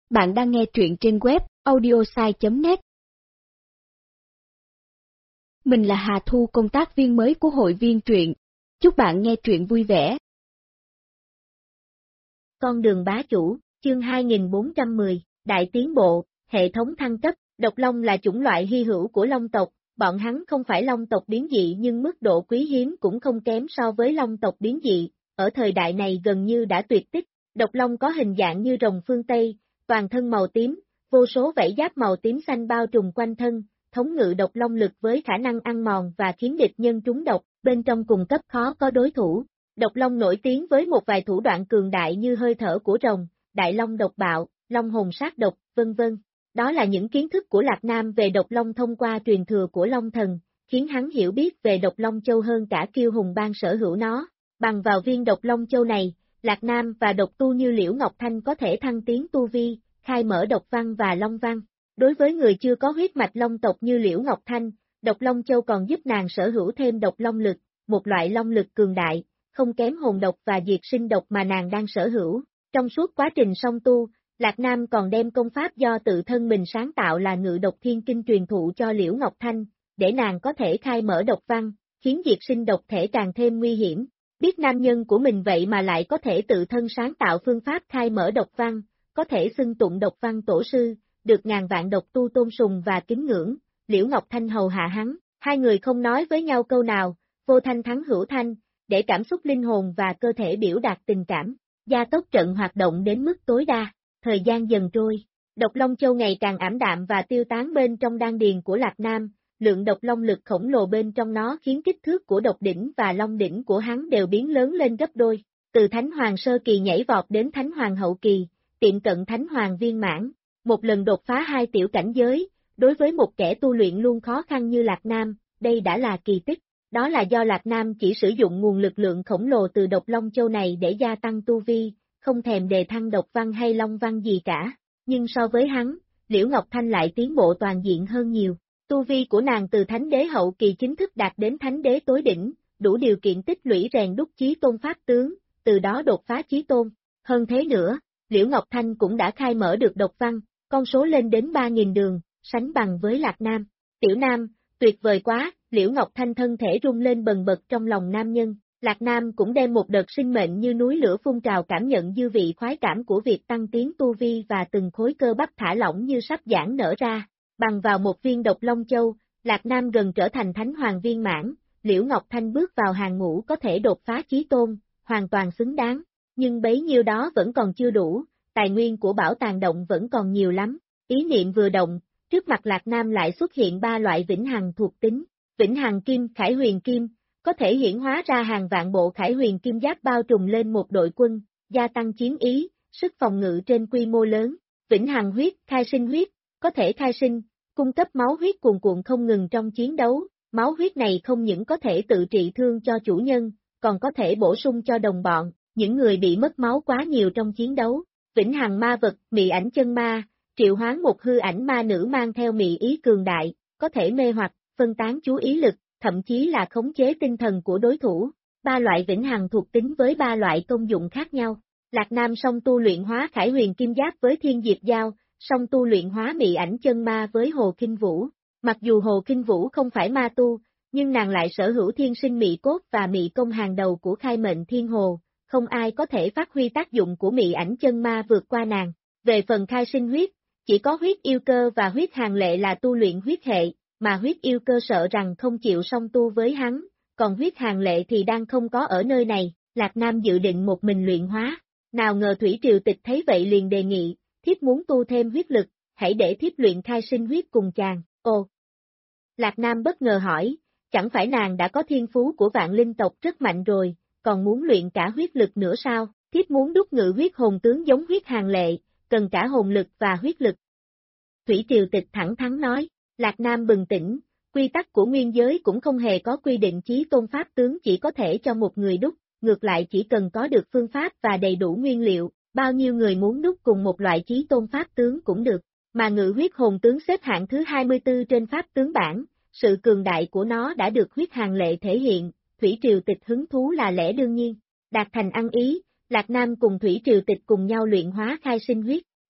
Bạn đang nghe truyện trên web audiosai.net. Mình là Hà Thu, công tác viên mới của hội viên truyện. Chúc bạn nghe truyện vui vẻ. Con đường bá chủ, chương 2410, đại tiến bộ, hệ thống thăng cấp. Độc long là chủng loại hy hữu của long tộc, bọn hắn không phải long tộc biến dị nhưng mức độ quý hiếm cũng không kém so với long tộc biến dị, ở thời đại này gần như đã tuyệt tích. Độc long có hình dạng như rồng phương Tây, toàn thân màu tím, vô số vảy giáp màu tím xanh bao trùm quanh thân, thống ngự độc long lực với khả năng ăn mòn và khiến địch nhân trúng độc, bên trong cùng cấp khó có đối thủ. Độc long nổi tiếng với một vài thủ đoạn cường đại như hơi thở của rồng, đại long độc bạo, long hồn sát độc, vân vân. Đó là những kiến thức của Lạc Nam về độc long thông qua truyền thừa của Long Thần, khiến hắn hiểu biết về độc long châu hơn cả Kiêu Hùng Bang sở hữu nó. Bằng vào viên độc long châu này, Lạc Nam và độc tu như Liễu Ngọc Thanh có thể thăng tiến tu vi, khai mở độc văn và long văn. Đối với người chưa có huyết mạch long tộc như Liễu Ngọc Thanh, độc long châu còn giúp nàng sở hữu thêm độc long lực, một loại long lực cường đại, không kém hồn độc và diệt sinh độc mà nàng đang sở hữu. Trong suốt quá trình song tu, Lạc Nam còn đem công pháp do tự thân mình sáng tạo là Ngự Độc Thiên Kinh truyền thụ cho Liễu Ngọc Thanh, để nàng có thể khai mở độc văn, khiến diệt sinh độc thể càng thêm nguy hiểm. Biết nam nhân của mình vậy mà lại có thể tự thân sáng tạo phương pháp khai mở độc văn, có thể xưng tụng độc văn tổ sư, được ngàn vạn độc tu tôn sùng và kính ngưỡng. Liễu Ngọc Thanh hầu hạ hắn, hai người không nói với nhau câu nào, vô thanh thắng hữu thanh, để cảm xúc linh hồn và cơ thể biểu đạt tình cảm, gia tốc trận hoạt động đến mức tối đa. Thời gian dần trôi, độc long châu ngày càng ảm đạm và tiêu tán bên trong đan điền của Lạc Nam, lượng độc long lực khổng lồ bên trong nó khiến kích thước của độc đỉnh và long đỉnh của hắn đều biến lớn lên gấp đôi, từ Thánh Hoàng sơ kỳ nhảy vọt đến Thánh Hoàng hậu kỳ, tiệm cận Thánh Hoàng viên mãn, một lần đột phá 2 tiểu cảnh giới, đối với một kẻ tu luyện luôn khó khăn như Lạc Nam, đây đã là kỳ tích, đó là do Lạc Nam chỉ sử dụng nguồn lực lượng khổng lồ từ độc long châu này để gia tăng tu vi, không thèm đề thăng độc văn hay long văn gì cả, nhưng so với hắn, Liễu Ngọc Thanh lại tiến bộ toàn diện hơn nhiều. Tu vi của nàng từ Thánh Đế hậu kỳ chính thức đạt đến Thánh Đế tối đỉnh, đủ điều kiện tích lũy rèn đúc chí tôn pháp tướng, từ đó đột phá chí tôn. Hơn thế nữa, Liễu Ngọc Thanh cũng đã khai mở được độc văn, con số lên đến 3.000 đường, sánh bằng với Lạc Nam. Tiểu Nam, tuyệt vời quá, Liễu Ngọc Thanh thân thể rung lên bần bật trong lòng nam nhân. Lạc Nam cũng đem một đợt sinh mệnh như núi lửa phun trào cảm nhận dư vị khoái cảm của việc tăng tiến tu vi và từng khối cơ bắp thả lỏng như sắp giãn nở ra. Bằng vào một viên độc long châu, Lạc Nam gần trở thành Thánh Hoàng viên mãn, Liễu Ngọc Thanh bước vào hàng ngũ có thể đột phá chí tôn, hoàn toàn xứng đáng, nhưng bấy nhiêu đó vẫn còn chưa đủ, tài nguyên của bảo tàng động vẫn còn nhiều lắm. Ý niệm vừa động, trước mặt Lạc Nam lại xuất hiện 3 loại vĩnh hằng thuộc tính, vĩnh hằng kim, khải huyền kim, có thể hiển hóa ra hàng vạn bộ khải huyền kim giáp bao trùm lên một đội quân, gia tăng chiến ý, sức phòng ngự trên quy mô lớn. Vĩnh hằng huyết, khai sinh huyết, có thể khai sinh, cung cấp máu huyết cuồn cuộn không ngừng trong chiến đấu, máu huyết này không những có thể tự trị thương cho chủ nhân, còn có thể bổ sung cho đồng bọn, những người bị mất máu quá nhiều trong chiến đấu. Vĩnh hằng ma vật, mị ảnh chân ma, triệu hoán một hư ảnh ma nữ mang theo mị ý cường đại, có thể mê hoặc, phân tán chú ý lực, thậm chí là khống chế tinh thần của đối thủ. 3 loại vĩnh hằng thuộc tính với 3 loại công dụng khác nhau. Lạc Nam song tu luyện hóa khải huyền kim giáp với thiên diệp giao, song tu luyện hóa mị ảnh chân ma với Hồ Kinh Vũ. Mặc dù Hồ Kinh Vũ không phải ma tu, nhưng nàng lại sở hữu thiên sinh mị cốt và mị công hàng đầu của khai mệnh thiên hồ, không ai có thể phát huy tác dụng của mị ảnh chân ma vượt qua nàng. Về phần khai sinh huyết, chỉ có huyết yêu cơ và huyết hàng lệ là tu luyện huyết hệ, mà huyết yêu cơ sợ rằng không chịu song tu với hắn, còn huyết hàng lệ thì đang không có ở nơi này. Lạc Nam dự định một mình luyện hóa, nào ngờ Thủy Triều Tịch thấy vậy liền đề nghị, thiếp muốn tu thêm huyết lực, hãy để thiếp luyện khai sinh huyết cùng chàng. Ồ! Lạc Nam bất ngờ hỏi, chẳng phải nàng đã có thiên phú của vạn linh tộc rất mạnh rồi, còn muốn luyện cả huyết lực nữa sao? Thiếp muốn đúc ngự huyết hồn tướng giống huyết hàng lệ, cần cả hồn lực và huyết lực. Thủy Triều Tịch thẳng thắn nói. Lạc Nam bừng tỉnh, quy tắc của nguyên giới cũng không hề có quy định chí tôn pháp tướng chỉ có thể cho một người đúc, ngược lại chỉ cần có được phương pháp và đầy đủ nguyên liệu, bao nhiêu người muốn đúc cùng một loại chí tôn pháp tướng cũng được, mà ngự huyết hồn tướng xếp hạng thứ 24 trên pháp tướng bảng, sự cường đại của nó đã được huyết hàng lệ thể hiện, Thủy Triều Tịch hứng thú là lẽ đương nhiên. Đạt thành ăn ý, Lạc Nam cùng Thủy Triều Tịch cùng nhau luyện hóa khai sinh huyết.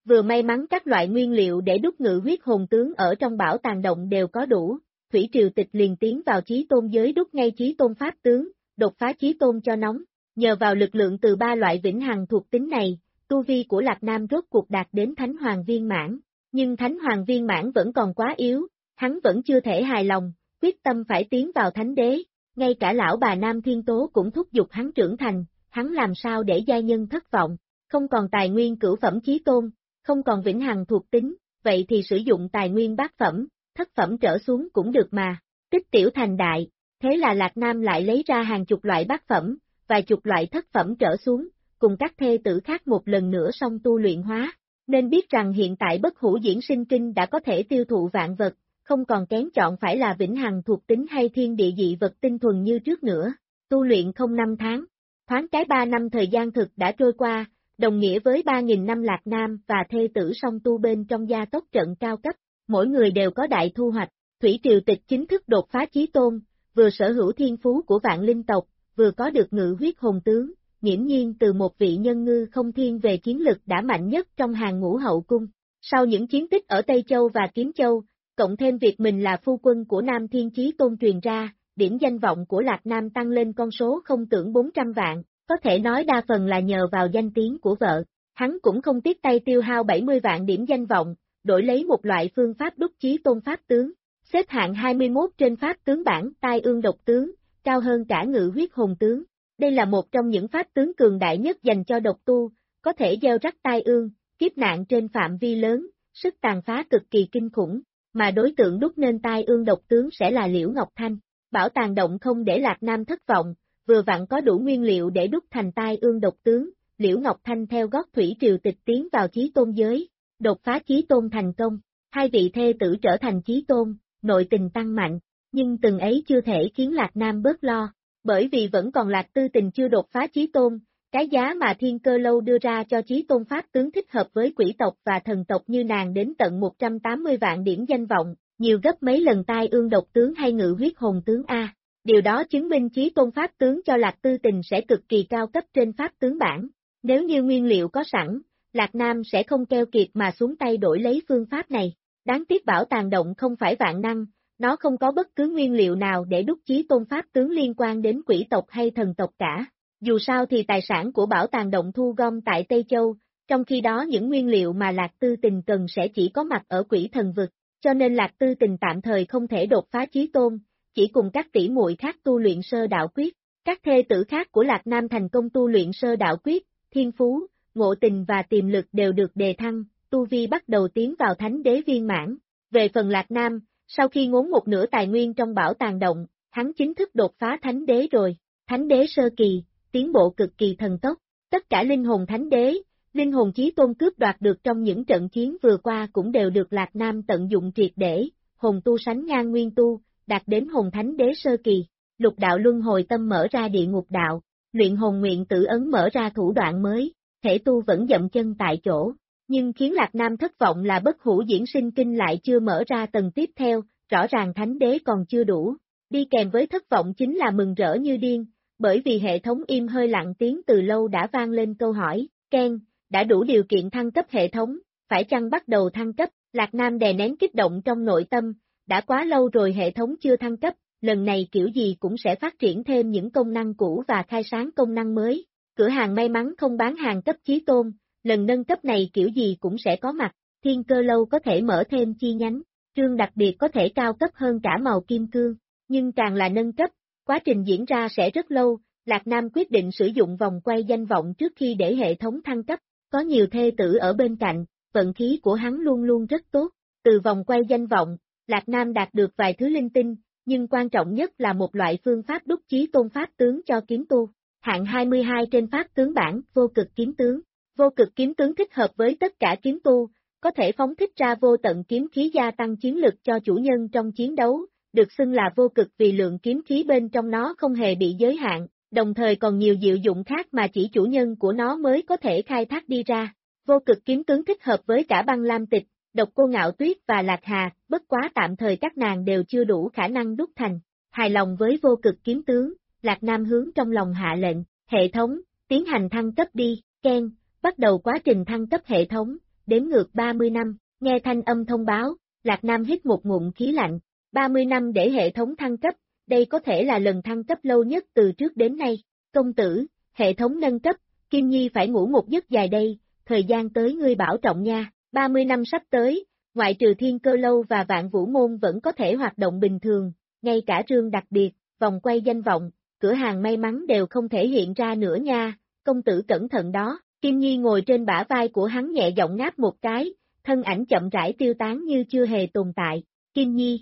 Vừa may mắn các loại nguyên liệu để đúc ngự huyết hồn tướng ở trong bảo tàng động đều có đủ, Thủy Triều Tịch liền tiến vào chí tôn giới đúc ngay chí tôn pháp tướng, đột phá chí tôn cho nóng. Nhờ vào lực lượng từ ba loại vĩnh hằng thuộc tính này, tu vi của Lạc Nam rốt cuộc đạt đến Thánh Hoàng Viên Mãn, nhưng Thánh Hoàng Viên Mãn vẫn còn quá yếu, hắn vẫn chưa thể hài lòng, quyết tâm phải tiến vào Thánh Đế, ngay cả lão bà Nam Thiên Tố cũng thúc giục hắn trưởng thành, hắn làm sao để giai nhân thất vọng, không còn tài nguyên cửu phẩm chí tôn, không còn vĩnh hằng thuộc tính, vậy thì sử dụng tài nguyên bát phẩm, thất phẩm trở xuống cũng được mà, tích tiểu thành đại, thế là Lạc Nam lại lấy ra hàng chục loại bát phẩm, vài chục loại thất phẩm trở xuống, cùng các thê tử khác một lần nữa song tu luyện hóa, nên biết rằng hiện tại bất hủ diễn sinh kinh đã có thể tiêu thụ vạn vật, không còn kén chọn phải là vĩnh hằng thuộc tính hay thiên địa dị vật tinh thuần như trước nữa, tu luyện không 5 tháng, thoáng cái 3 năm thời gian thực đã trôi qua, đồng nghĩa với 3.000 năm Lạc Nam và thê tử song tu bên trong gia tốc trận cao cấp, mỗi người đều có đại thu hoạch, Thủy Triều Tịch chính thức đột phá chí tôn, vừa sở hữu thiên phú của vạn linh tộc, vừa có được ngự huyết hồn tướng, nghiễm nhiên từ một vị nhân ngư không thiên về chiến lực đã mạnh nhất trong hàng ngũ hậu cung. Sau những chiến tích ở Tây Châu và Kiếm Châu, cộng thêm việc mình là phu quân của Nam Thiên Chí Tôn truyền ra, điểm danh vọng của Lạc Nam tăng lên con số không tưởng 400 vạn, có thể nói đa phần là nhờ vào danh tiếng của vợ. Hắn cũng không tiếc tay tiêu hao 70 vạn điểm danh vọng, đổi lấy một loại phương pháp đúc chí tôn pháp tướng, xếp hạng 21 trên pháp tướng bảng Tai Ương Độc tướng, cao hơn cả ngự huyết hồn tướng. Đây là một trong những pháp tướng cường đại nhất dành cho độc tu, có thể gieo rắc tai ương, kiếp nạn trên phạm vi lớn, sức tàn phá cực kỳ kinh khủng, mà đối tượng đúc nên tai ương độc tướng sẽ là Liễu Ngọc Thanh. Bảo tàng động không để Lạc Nam thất vọng, vừa vặn có đủ nguyên liệu để đúc thành tai ương độc tướng, Liễu Ngọc Thanh theo gót Thủy Triều Tịch tiến vào chí tôn giới, đột phá chí tôn thành công, hai vị thê tử trở thành chí tôn, nội tình tăng mạnh, nhưng từng ấy chưa thể khiến Lạc Nam bớt lo. Bởi vì vẫn còn Lạc Tư Tình chưa đột phá chí tôn, cái giá mà Thiên Cơ Lâu đưa ra cho chí tôn pháp tướng thích hợp với quỷ tộc và thần tộc như nàng đến tận 180 vạn điểm danh vọng, nhiều gấp mấy lần tai ương độc tướng hay ngự huyết hồn tướng A. Điều đó chứng minh chí tôn pháp tướng cho Lạc Tư Tình sẽ cực kỳ cao cấp trên pháp tướng bảng. Nếu như nguyên liệu có sẵn, Lạc Nam sẽ không keo kiệt mà xuống tay đổi lấy phương pháp này. Đáng tiếc bảo tàng động không phải vạn năng. Nó không có bất cứ nguyên liệu nào để đúc chí tôn pháp tướng liên quan đến quỷ tộc hay thần tộc cả. Dù sao thì tài sản của bảo tàng động thu gom tại Tây Châu, trong khi đó những nguyên liệu mà Lạc Tư Tình cần sẽ chỉ có mặt ở quỷ thần vực, cho nên Lạc Tư Tình tạm thời không thể đột phá chí tôn, chỉ cùng các tỷ muội khác tu luyện sơ đạo quyết. Các thê tử khác của Lạc Nam thành công tu luyện sơ đạo quyết, thiên phú, ngộ tình và tiềm lực đều được đề thăng, tu vi bắt đầu tiến vào thánh đế viên mãn. Về phần Lạc Nam, sau khi ngốn một nửa tài nguyên trong bảo tàng động, hắn chính thức đột phá thánh đế rồi, thánh đế sơ kỳ, tiến bộ cực kỳ thần tốc, tất cả linh hồn thánh đế, linh hồn chí tôn cướp đoạt được trong những trận chiến vừa qua cũng đều được Lạc Nam tận dụng triệt để, hồn tu sánh ngang nguyên tu, đạt đến hồn thánh đế sơ kỳ, lục đạo luân hồi tâm mở ra địa ngục đạo, luyện hồn nguyện tử ấn mở ra thủ đoạn mới, thể tu vẫn dậm chân tại chỗ. Nhưng khiến Lạc Nam thất vọng là bất hủ diễn sinh kinh lại chưa mở ra tầng tiếp theo, rõ ràng thánh đế còn chưa đủ. Đi kèm với thất vọng chính là mừng rỡ như điên, bởi vì hệ thống im hơi lặng tiếng từ lâu đã vang lên câu hỏi, Ken, đã đủ điều kiện thăng cấp hệ thống, phải chăng bắt đầu thăng cấp, Lạc Nam đè nén kích động trong nội tâm, đã quá lâu rồi hệ thống chưa thăng cấp, lần này kiểu gì cũng sẽ phát triển thêm những công năng cũ và khai sáng công năng mới. Cửa hàng may mắn không bán hàng cấp chí tôn, lần nâng cấp này kiểu gì cũng sẽ có mặt, Thiên Cơ Lâu có thể mở thêm chi nhánh, trương đặc biệt có thể cao cấp hơn cả màu kim cương, nhưng càng là nâng cấp, quá trình diễn ra sẽ rất lâu, Lạc Nam quyết định sử dụng vòng quay danh vọng trước khi để hệ thống thăng cấp, có nhiều thê tử ở bên cạnh, vận khí của hắn luôn luôn rất tốt, từ vòng quay danh vọng, Lạc Nam đạt được vài thứ linh tinh, nhưng quan trọng nhất là một loại phương pháp đúc chí tôn pháp tướng cho kiếm tu, hạng 22 trên pháp tướng bảng, vô cực kiếm tướng. Vô cực kiếm tướng thích hợp với tất cả kiếm tu, có thể phóng thích ra vô tận kiếm khí gia tăng chiến lực cho chủ nhân trong chiến đấu, được xưng là vô cực vì lượng kiếm khí bên trong nó không hề bị giới hạn, đồng thời còn nhiều diệu dụng khác mà chỉ chủ nhân của nó mới có thể khai thác đi ra. Vô cực kiếm tướng thích hợp với cả Băng Lam Tịch, Độc Cô Ngạo Tuyết và Lạc Hà, bất quá tạm thời các nàng đều chưa đủ khả năng đúc thành. Hài lòng với vô cực kiếm tướng, Lạc Nam hướng trong lòng hạ lệnh, hệ thống, tiến hành thăng cấp đi, Ken. Bắt đầu quá trình thăng cấp hệ thống, đếm ngược 30 năm, nghe thanh âm thông báo, Lạc Nam hít một ngụm khí lạnh, 30 năm để hệ thống thăng cấp, đây có thể là lần thăng cấp lâu nhất từ trước đến nay. Công tử, hệ thống nâng cấp, Kim Nhi phải ngủ một giấc dài đây, thời gian tới ngươi bảo trọng nha, 30 năm sắp tới, ngoại trừ Thiên Cơ Lâu và Vạn Vũ Môn vẫn có thể hoạt động bình thường, ngay cả rương đặc biệt, vòng quay danh vọng, cửa hàng may mắn đều không thể hiện ra nữa nha, công tử cẩn thận đó. Kim Nhi ngồi trên bả vai của hắn nhẹ giọng ngáp một cái, thân ảnh chậm rãi tiêu tán như chưa hề tồn tại. Kim Nhi.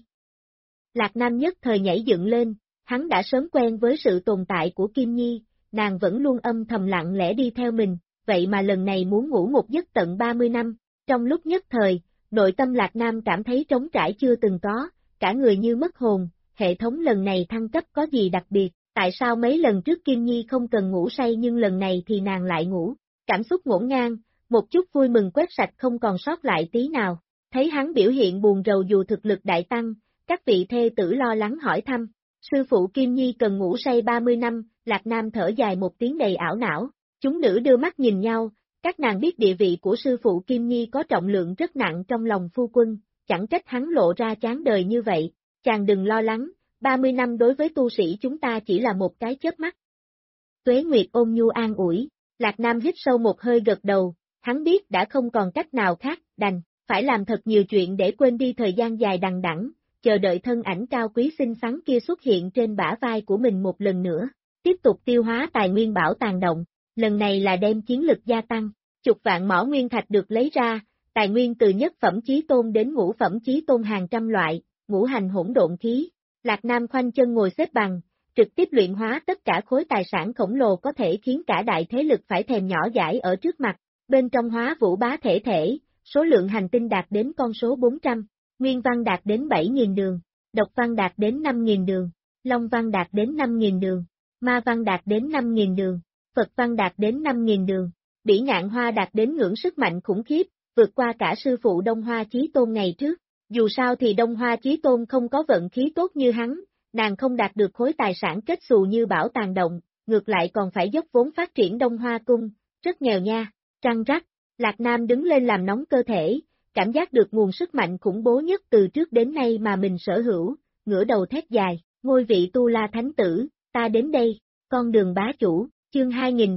Lạc Nam nhất thời nhảy dựng lên, hắn đã sớm quen với sự tồn tại của Kim Nhi, nàng vẫn luôn âm thầm lặng lẽ đi theo mình, vậy mà lần này muốn ngủ một giấc tận 30 năm. Trong lúc nhất thời, nội tâm Lạc Nam cảm thấy trống trải chưa từng có, cả người như mất hồn, hệ thống lần này thăng cấp có gì đặc biệt, tại sao mấy lần trước Kim Nhi không cần ngủ say nhưng lần này thì nàng lại ngủ. Cảm xúc ngổn ngang, một chút vui mừng quét sạch không còn sót lại tí nào. Thấy hắn biểu hiện buồn rầu dù thực lực đại tăng, các vị thê tử lo lắng hỏi thăm. Sư phụ Kim Nhi cần ngủ say 30 năm, Lạc Nam thở dài một tiếng đầy ảo não. Chúng nữ đưa mắt nhìn nhau, các nàng biết địa vị của sư phụ Kim Nhi có trọng lượng rất nặng trong lòng phu quân, chẳng trách hắn lộ ra chán đời như vậy. Chàng đừng lo lắng, 30 năm đối với tu sĩ chúng ta chỉ là một cái chớp mắt. Tuế Nguyệt ôn nhu an ủi. Lạc Nam hít sâu một hơi gật đầu, hắn biết đã không còn cách nào khác, đành, phải làm thật nhiều chuyện để quên đi thời gian dài đằng đẵng, chờ đợi thân ảnh cao quý xinh xắn kia xuất hiện trên bả vai của mình một lần nữa, tiếp tục tiêu hóa tài nguyên bảo tàng động, lần này là đem chiến lực gia tăng, chục vạn mỏ nguyên thạch được lấy ra, tài nguyên từ nhất phẩm chí tôn đến ngũ phẩm chí tôn hàng trăm loại, ngũ hành hỗn độn khí, Lạc Nam khoanh chân ngồi xếp bằng, trực tiếp luyện hóa tất cả khối tài sản khổng lồ có thể khiến cả đại thế lực phải thèm nhỏ dãi ở trước mặt, bên trong hóa vũ bá thể, số lượng hành tinh đạt đến con số 400, nguyên văn đạt đến 7.000 đường, độc văn đạt đến 5.000 đường, long văn đạt đến 5.000 đường, ma văn đạt đến 5.000 đường, Phật văn đạt đến 5.000 đường, bỉ ngạn hoa đạt đến ngưỡng sức mạnh khủng khiếp, vượt qua cả sư phụ Đông Hoa Chí Tôn ngày trước, dù sao thì Đông Hoa Chí Tôn không có vận khí tốt như hắn. Nàng không đạt được khối tài sản kết xù như bảo tàng động, ngược lại còn phải dốc vốn phát triển Đông Hoa Cung, rất nghèo nha, trăng rắc, Lạc Nam đứng lên làm nóng cơ thể, cảm giác được nguồn sức mạnh khủng bố nhất từ trước đến nay mà mình sở hữu, ngửa đầu thét dài, ngôi vị Tu La Thánh Tử, ta đến đây, con đường bá chủ, chương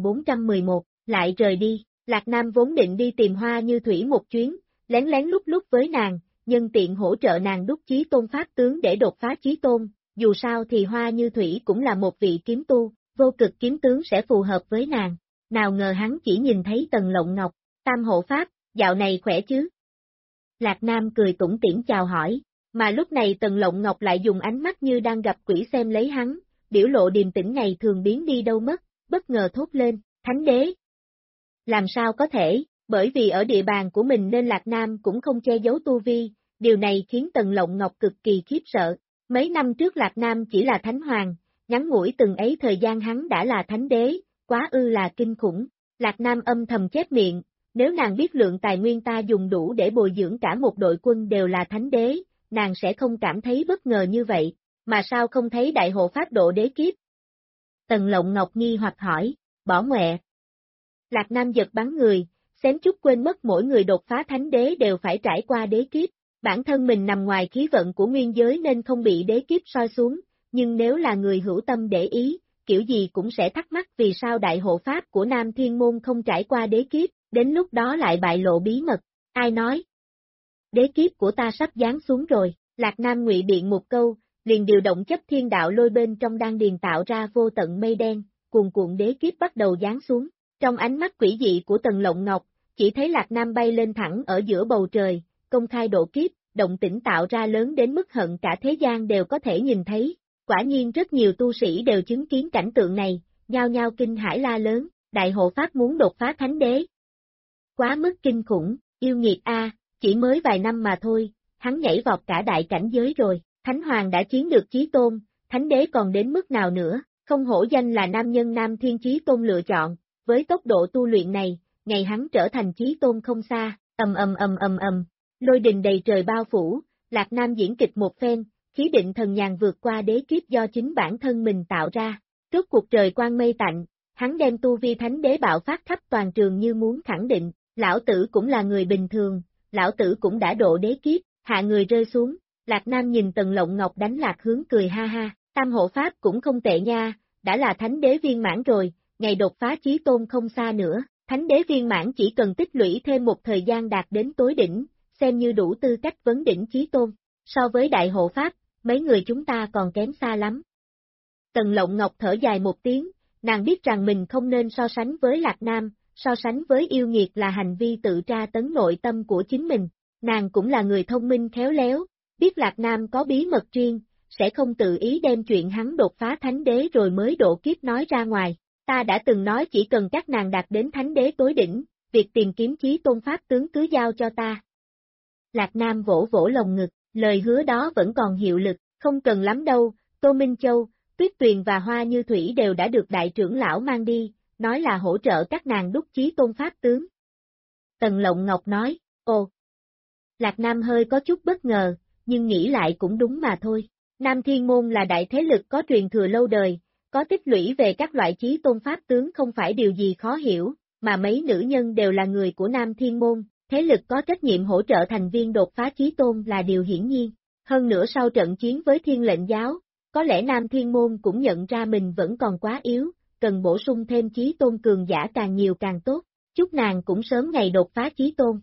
2411, lại rời đi, Lạc Nam vốn định đi tìm Hoa Như Thủy một chuyến, lén lén lúc với nàng, nhân tiện hỗ trợ nàng đúc chí tôn pháp tướng để đột phá chí tôn. Dù sao thì Hoa Như Thủy cũng là một vị kiếm tu, vô cực kiếm tướng sẽ phù hợp với nàng. Nào ngờ hắn chỉ nhìn thấy Tần Lộng Ngọc, Tam Hộ Pháp, dạo này khỏe chứ? Lạc Nam cười tủm tỉm chào hỏi, mà lúc này Tần Lộng Ngọc lại dùng ánh mắt như đang gặp quỷ xem lấy hắn, biểu lộ điềm tĩnh ngày thường biến đi đâu mất, bất ngờ thốt lên, Thánh Đế. Làm sao có thể, bởi vì ở địa bàn của mình nên Lạc Nam cũng không che giấu tu vi, điều này khiến Tần Lộng Ngọc cực kỳ khiếp sợ. Mấy năm trước Lạc Nam chỉ là Thánh Hoàng, ngắn ngủi từng ấy thời gian hắn đã là Thánh Đế, quá ư là kinh khủng. Lạc Nam âm thầm chép miệng, nếu nàng biết lượng tài nguyên ta dùng đủ để bồi dưỡng cả một đội quân đều là Thánh Đế, nàng sẽ không cảm thấy bất ngờ như vậy, mà sao không thấy Đại Hộ Pháp độ đế kiếp? Tần Lộng Ngọc nghi hoặc hỏi, bỏ ngoẹ. Lạc Nam giật bắn người, xém chút quên mất mỗi người đột phá Thánh Đế đều phải trải qua đế kiếp. Bản thân mình nằm ngoài khí vận của nguyên giới nên không bị đế kiếp soi xuống, nhưng nếu là người hữu tâm để ý, kiểu gì cũng sẽ thắc mắc vì sao đại hộ pháp của Nam Thiên Môn không trải qua đế kiếp, đến lúc đó lại bại lộ bí mật. Ai nói? Đế kiếp của ta sắp giáng xuống rồi, Lạc Nam ngụy biện một câu, liền điều động chấp thiên đạo lôi bên trong đan điền tạo ra vô tận mây đen, cuồn cuộn đế kiếp bắt đầu giáng xuống. Trong ánh mắt quỷ dị của Tần Lộng Ngọc, chỉ thấy Lạc Nam bay lên thẳng ở giữa bầu trời, công khai độ kiếp, động tĩnh tạo ra lớn đến mức hận cả thế gian đều có thể nhìn thấy. Quả nhiên rất nhiều tu sĩ đều chứng kiến cảnh tượng này, nhao nhao kinh hãi la lớn, Đại Hộ Pháp muốn đột phá Thánh Đế. Quá mức kinh khủng, yêu nghiệt a, chỉ mới vài năm mà thôi, hắn nhảy vọt cả đại cảnh giới rồi, Thánh Hoàng đã chiến được Chí Tôn, Thánh Đế còn đến mức nào nữa, không hổ danh là nam nhân Nam Thiên Chí Tôn lựa chọn, với tốc độ tu luyện này, ngày hắn trở thành Chí Tôn không xa, lôi đình đầy trời bao phủ, Lạc Nam diễn kịch một phen, khí định thần nhàn vượt qua đế kiếp do chính bản thân mình tạo ra. Trước cuộc trời quang mây tạnh, hắn đem tu vi Thánh Đế bạo phát khắp toàn trường như muốn khẳng định, Lão tử cũng là người bình thường, lão tử cũng đã độ đế kiếp, hạ người rơi xuống, Lạc Nam nhìn Tần Lộng Ngọc đánh Lạc Hướng cười ha ha, tam hộ pháp cũng không tệ nha, đã là thánh đế viên mãn rồi, ngày đột phá chí tôn không xa nữa, thánh đế viên mãn chỉ cần tích lũy thêm một thời gian đạt đến tối đỉnh, xem như đủ tư cách vấn đỉnh chí tôn, so với đại hộ pháp, mấy người chúng ta còn kém xa lắm. Tần Lộng Ngọc thở dài một tiếng, nàng biết rằng mình không nên so sánh với Lạc Nam, so sánh với yêu nghiệt là hành vi tự tra tấn nội tâm của chính mình, nàng cũng là người thông minh khéo léo, biết Lạc Nam có bí mật riêng, sẽ không tự ý đem chuyện hắn đột phá thánh đế rồi mới độ kiếp nói ra ngoài. Ta đã từng nói chỉ cần các nàng đạt đến thánh đế tối đỉnh, việc tìm kiếm chí tôn pháp tướng cứ giao cho ta. Lạc Nam vỗ vỗ lồng ngực, lời hứa đó vẫn còn hiệu lực, không cần lắm đâu, Tô Minh Châu, Tuyết Tuyền và Hoa Như Thủy đều đã được đại trưởng lão mang đi, nói là hỗ trợ các nàng đúc chí tôn pháp tướng. Tần Lộng Ngọc nói, ồ. Lạc Nam hơi có chút bất ngờ, nhưng nghĩ lại cũng đúng mà thôi. Nam Thiên Môn là đại thế lực có truyền thừa lâu đời, có tích lũy về các loại chí tôn pháp tướng không phải điều gì khó hiểu, mà mấy nữ nhân đều là người của Nam Thiên Môn, thế lực có trách nhiệm hỗ trợ thành viên đột phá chí tôn là điều hiển nhiên. Hơn nữa sau trận chiến với Thiên Lệnh Giáo, có lẽ Nam Thiên Môn cũng nhận ra mình vẫn còn quá yếu, cần bổ sung thêm chí tôn cường giả càng nhiều càng tốt, chúc nàng cũng sớm ngày đột phá chí tôn.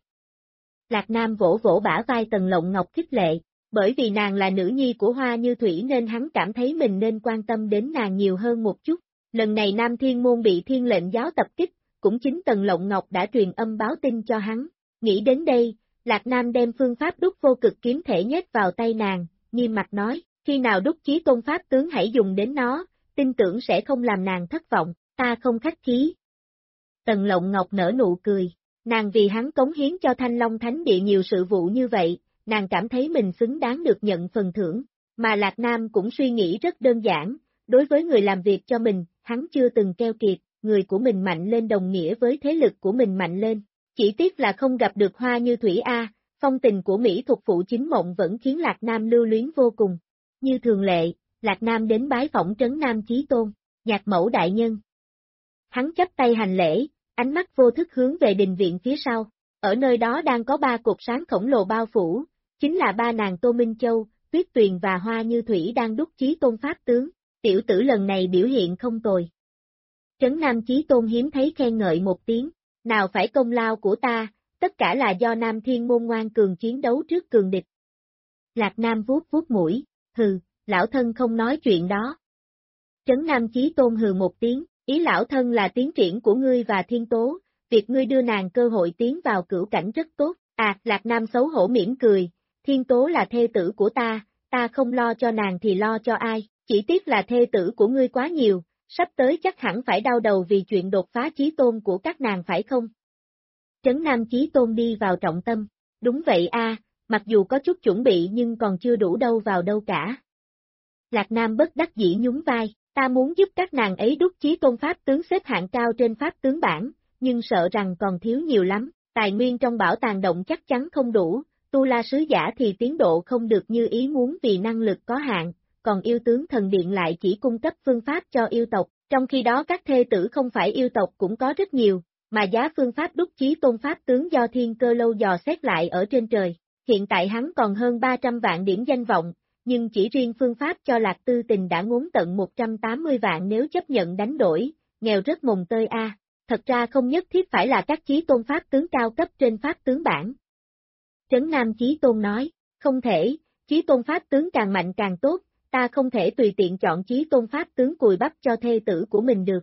Lạc Nam vỗ vỗ bả vai Tần Lộng Ngọc khích lệ, bởi vì nàng là nữ nhi của Hoa Như Thủy nên hắn cảm thấy mình nên quan tâm đến nàng nhiều hơn một chút. Lần này Nam Thiên Môn bị Thiên Lệnh Giáo tập kích, cũng chính Tần Lộng Ngọc đã truyền âm báo tin cho hắn. Nghĩ đến đây, Lạc Nam đem phương pháp đúc vô cực kiếm thể nhét vào tay nàng, nghiêm mặt nói, khi nào đúc chí tôn pháp tướng hãy dùng đến nó, tin tưởng sẽ không làm nàng thất vọng, ta không khách khí. Tần Lộng Ngọc nở nụ cười, nàng vì hắn cống hiến cho Thanh Long Thánh Địa nhiều sự vụ như vậy, nàng cảm thấy mình xứng đáng được nhận phần thưởng, mà Lạc Nam cũng suy nghĩ rất đơn giản, đối với người làm việc cho mình, hắn chưa từng keo kiệt, người của mình mạnh lên đồng nghĩa với thế lực của mình mạnh lên, chỉ tiếc là không gặp được Hoa Như Thủy A, phong tình của Mỹ thuộc phụ chính mộng vẫn khiến Lạc Nam lưu luyến vô cùng. Như thường lệ, Lạc Nam đến bái phỏng trấn Nam Chí Tôn, Nhạc Mẫu đại nhân. Hắn chắp tay hành lễ, ánh mắt vô thức hướng về đình viện phía sau, ở nơi đó đang có 3 cột sáng khổng lồ bao phủ, chính là 3 nàng Tô Minh Châu, Tuyết Tuyền và Hoa Như Thủy đang đúc chí tôn pháp tướng, tiểu tử lần này biểu hiện không tồi. Trấn Nam Chí Tôn hiếm thấy khen ngợi một tiếng, nào phải công lao của ta, tất cả là do Nam Thiên Môn ngoan cường chiến đấu trước cường địch. Lạc Nam vuốt vuốt mũi, hừ, lão thân không nói chuyện đó. Trấn Nam Chí Tôn hừ một tiếng, ý lão thân là tiến triển của ngươi và Thiên Tố, việc ngươi đưa nàng cơ hội tiến vào cửu cảnh rất tốt. À, Lạc Nam xấu hổ mỉm cười, Thiên Tố là thê tử của ta không lo cho nàng thì lo cho ai, chỉ tiếc là thê tử của ngươi quá nhiều, sắp tới chắc hẳn phải đau đầu vì chuyện đột phá chí tôn của các nàng phải không? Trấn Nam Chí Tôn đi vào trọng tâm, đúng vậy a, mặc dù có chút chuẩn bị nhưng còn chưa đủ đâu vào đâu cả. Lạc Nam bất đắc dĩ nhún vai, ta muốn giúp các nàng ấy đúc chí tôn pháp tướng xếp hạng cao trên pháp tướng bảng, nhưng sợ rằng còn thiếu nhiều lắm, tài nguyên trong bảo tàng động chắc chắn không đủ, Tu La Sứ Giả thì tiến độ không được như ý muốn vì năng lực có hạn, còn yêu tướng thần điện lại chỉ cung cấp phương pháp cho yêu tộc, trong khi đó các thê tử không phải yêu tộc cũng có rất nhiều, mà giá phương pháp đúc chí tôn pháp tướng do Thiên Cơ Lâu dò xét lại ở trên trời. Hiện tại hắn còn hơn 300 vạn điểm danh vọng, nhưng chỉ riêng phương pháp cho Lạc Tư Tình đã ngốn tận 180 vạn nếu chấp nhận đánh đổi, nghèo rất mồng tơi a. Thật ra không nhất thiết phải là các chí tôn pháp tướng cao cấp trên pháp tướng bảng. Trấn Nam Chí Tôn nói, không thể, chí tôn pháp tướng càng mạnh càng tốt, ta không thể tùy tiện chọn chí tôn pháp tướng cùi bắp cho thê tử của mình được.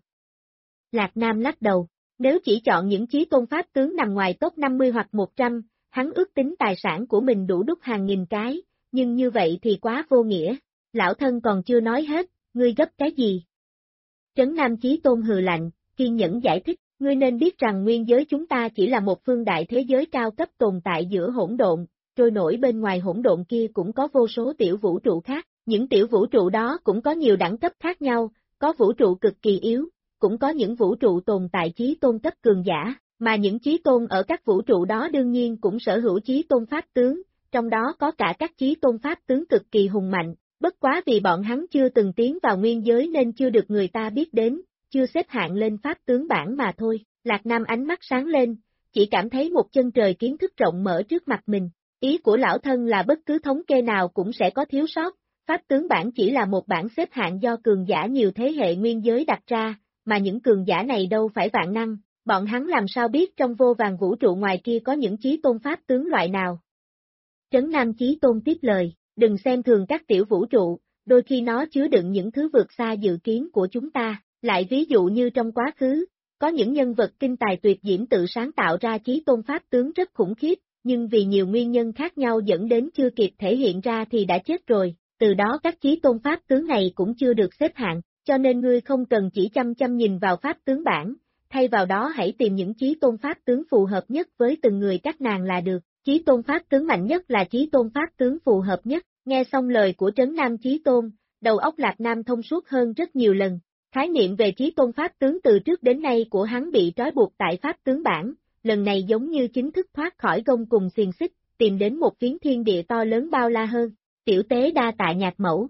Lạc Nam lắc đầu, nếu chỉ chọn những chí tôn pháp tướng nằm ngoài top 50 hoặc 100, hắn ước tính tài sản của mình đủ đúc hàng nghìn cái, nhưng như vậy thì quá vô nghĩa, lão thân còn chưa nói hết, ngươi gấp cái gì? Trấn Nam Chí Tôn hừ lạnh, kiên nhẫn giải thích, ngươi nên biết rằng nguyên giới chúng ta chỉ là một phương đại thế giới cao cấp tồn tại giữa hỗn độn, trôi nổi bên ngoài hỗn độn kia cũng có vô số tiểu vũ trụ khác, những tiểu vũ trụ đó cũng có nhiều đẳng cấp khác nhau, có vũ trụ cực kỳ yếu, cũng có những vũ trụ tồn tại chí tôn cấp cường giả, mà những chí tôn ở các vũ trụ đó đương nhiên cũng sở hữu chí tôn pháp tướng, trong đó có cả các chí tôn pháp tướng cực kỳ hùng mạnh, bất quá vì bọn hắn chưa từng tiến vào nguyên giới nên chưa được người ta biết đến, chưa xếp hạng lên pháp tướng bảng mà thôi. Lạc Nam ánh mắt sáng lên, chỉ cảm thấy một chân trời kiến thức rộng mở trước mặt mình. Ý của lão thân là bất cứ thống kê nào cũng sẽ có thiếu sót, pháp tướng bảng chỉ là một bảng xếp hạng do cường giả nhiều thế hệ nguyên giới đặt ra, mà những cường giả này đâu phải vạn năng, bọn hắn làm sao biết trong vô vàn vũ trụ ngoài kia có những chí tôn pháp tướng loại nào. Trấn Nam Chí Tôn tiếp lời, đừng xem thường các tiểu vũ trụ, đôi khi nó chứa đựng những thứ vượt xa dự kiến của chúng ta, lại ví dụ như trong quá khứ, có những nhân vật kinh tài tuyệt diễm tự sáng tạo ra chí tôn pháp tướng rất khủng khiếp, nhưng vì nhiều nguyên nhân khác nhau dẫn đến chưa kịp thể hiện ra thì đã chết rồi, từ đó các chí tôn pháp tướng này cũng chưa được xếp hạng, cho nên ngươi không cần chỉ chăm chăm nhìn vào pháp tướng bảng, thay vào đó hãy tìm những chí tôn pháp tướng phù hợp nhất với từng người các nàng là được. Chí tôn pháp tướng mạnh nhất là chí tôn pháp tướng phù hợp nhất, nghe xong lời của Trấn Nam Chí Tôn, đầu óc Lạc Nam thông suốt hơn rất nhiều lần. Khái niệm về chí tôn pháp tướng từ trước đến nay của hắn bị trói buộc tại pháp tướng bảng, lần này giống như chính thức thoát khỏi gông cùng xiềng xích, tìm đến một phiến thiên địa to lớn bao la hơn. Tiểu tế đa tạ nhạc mẫu.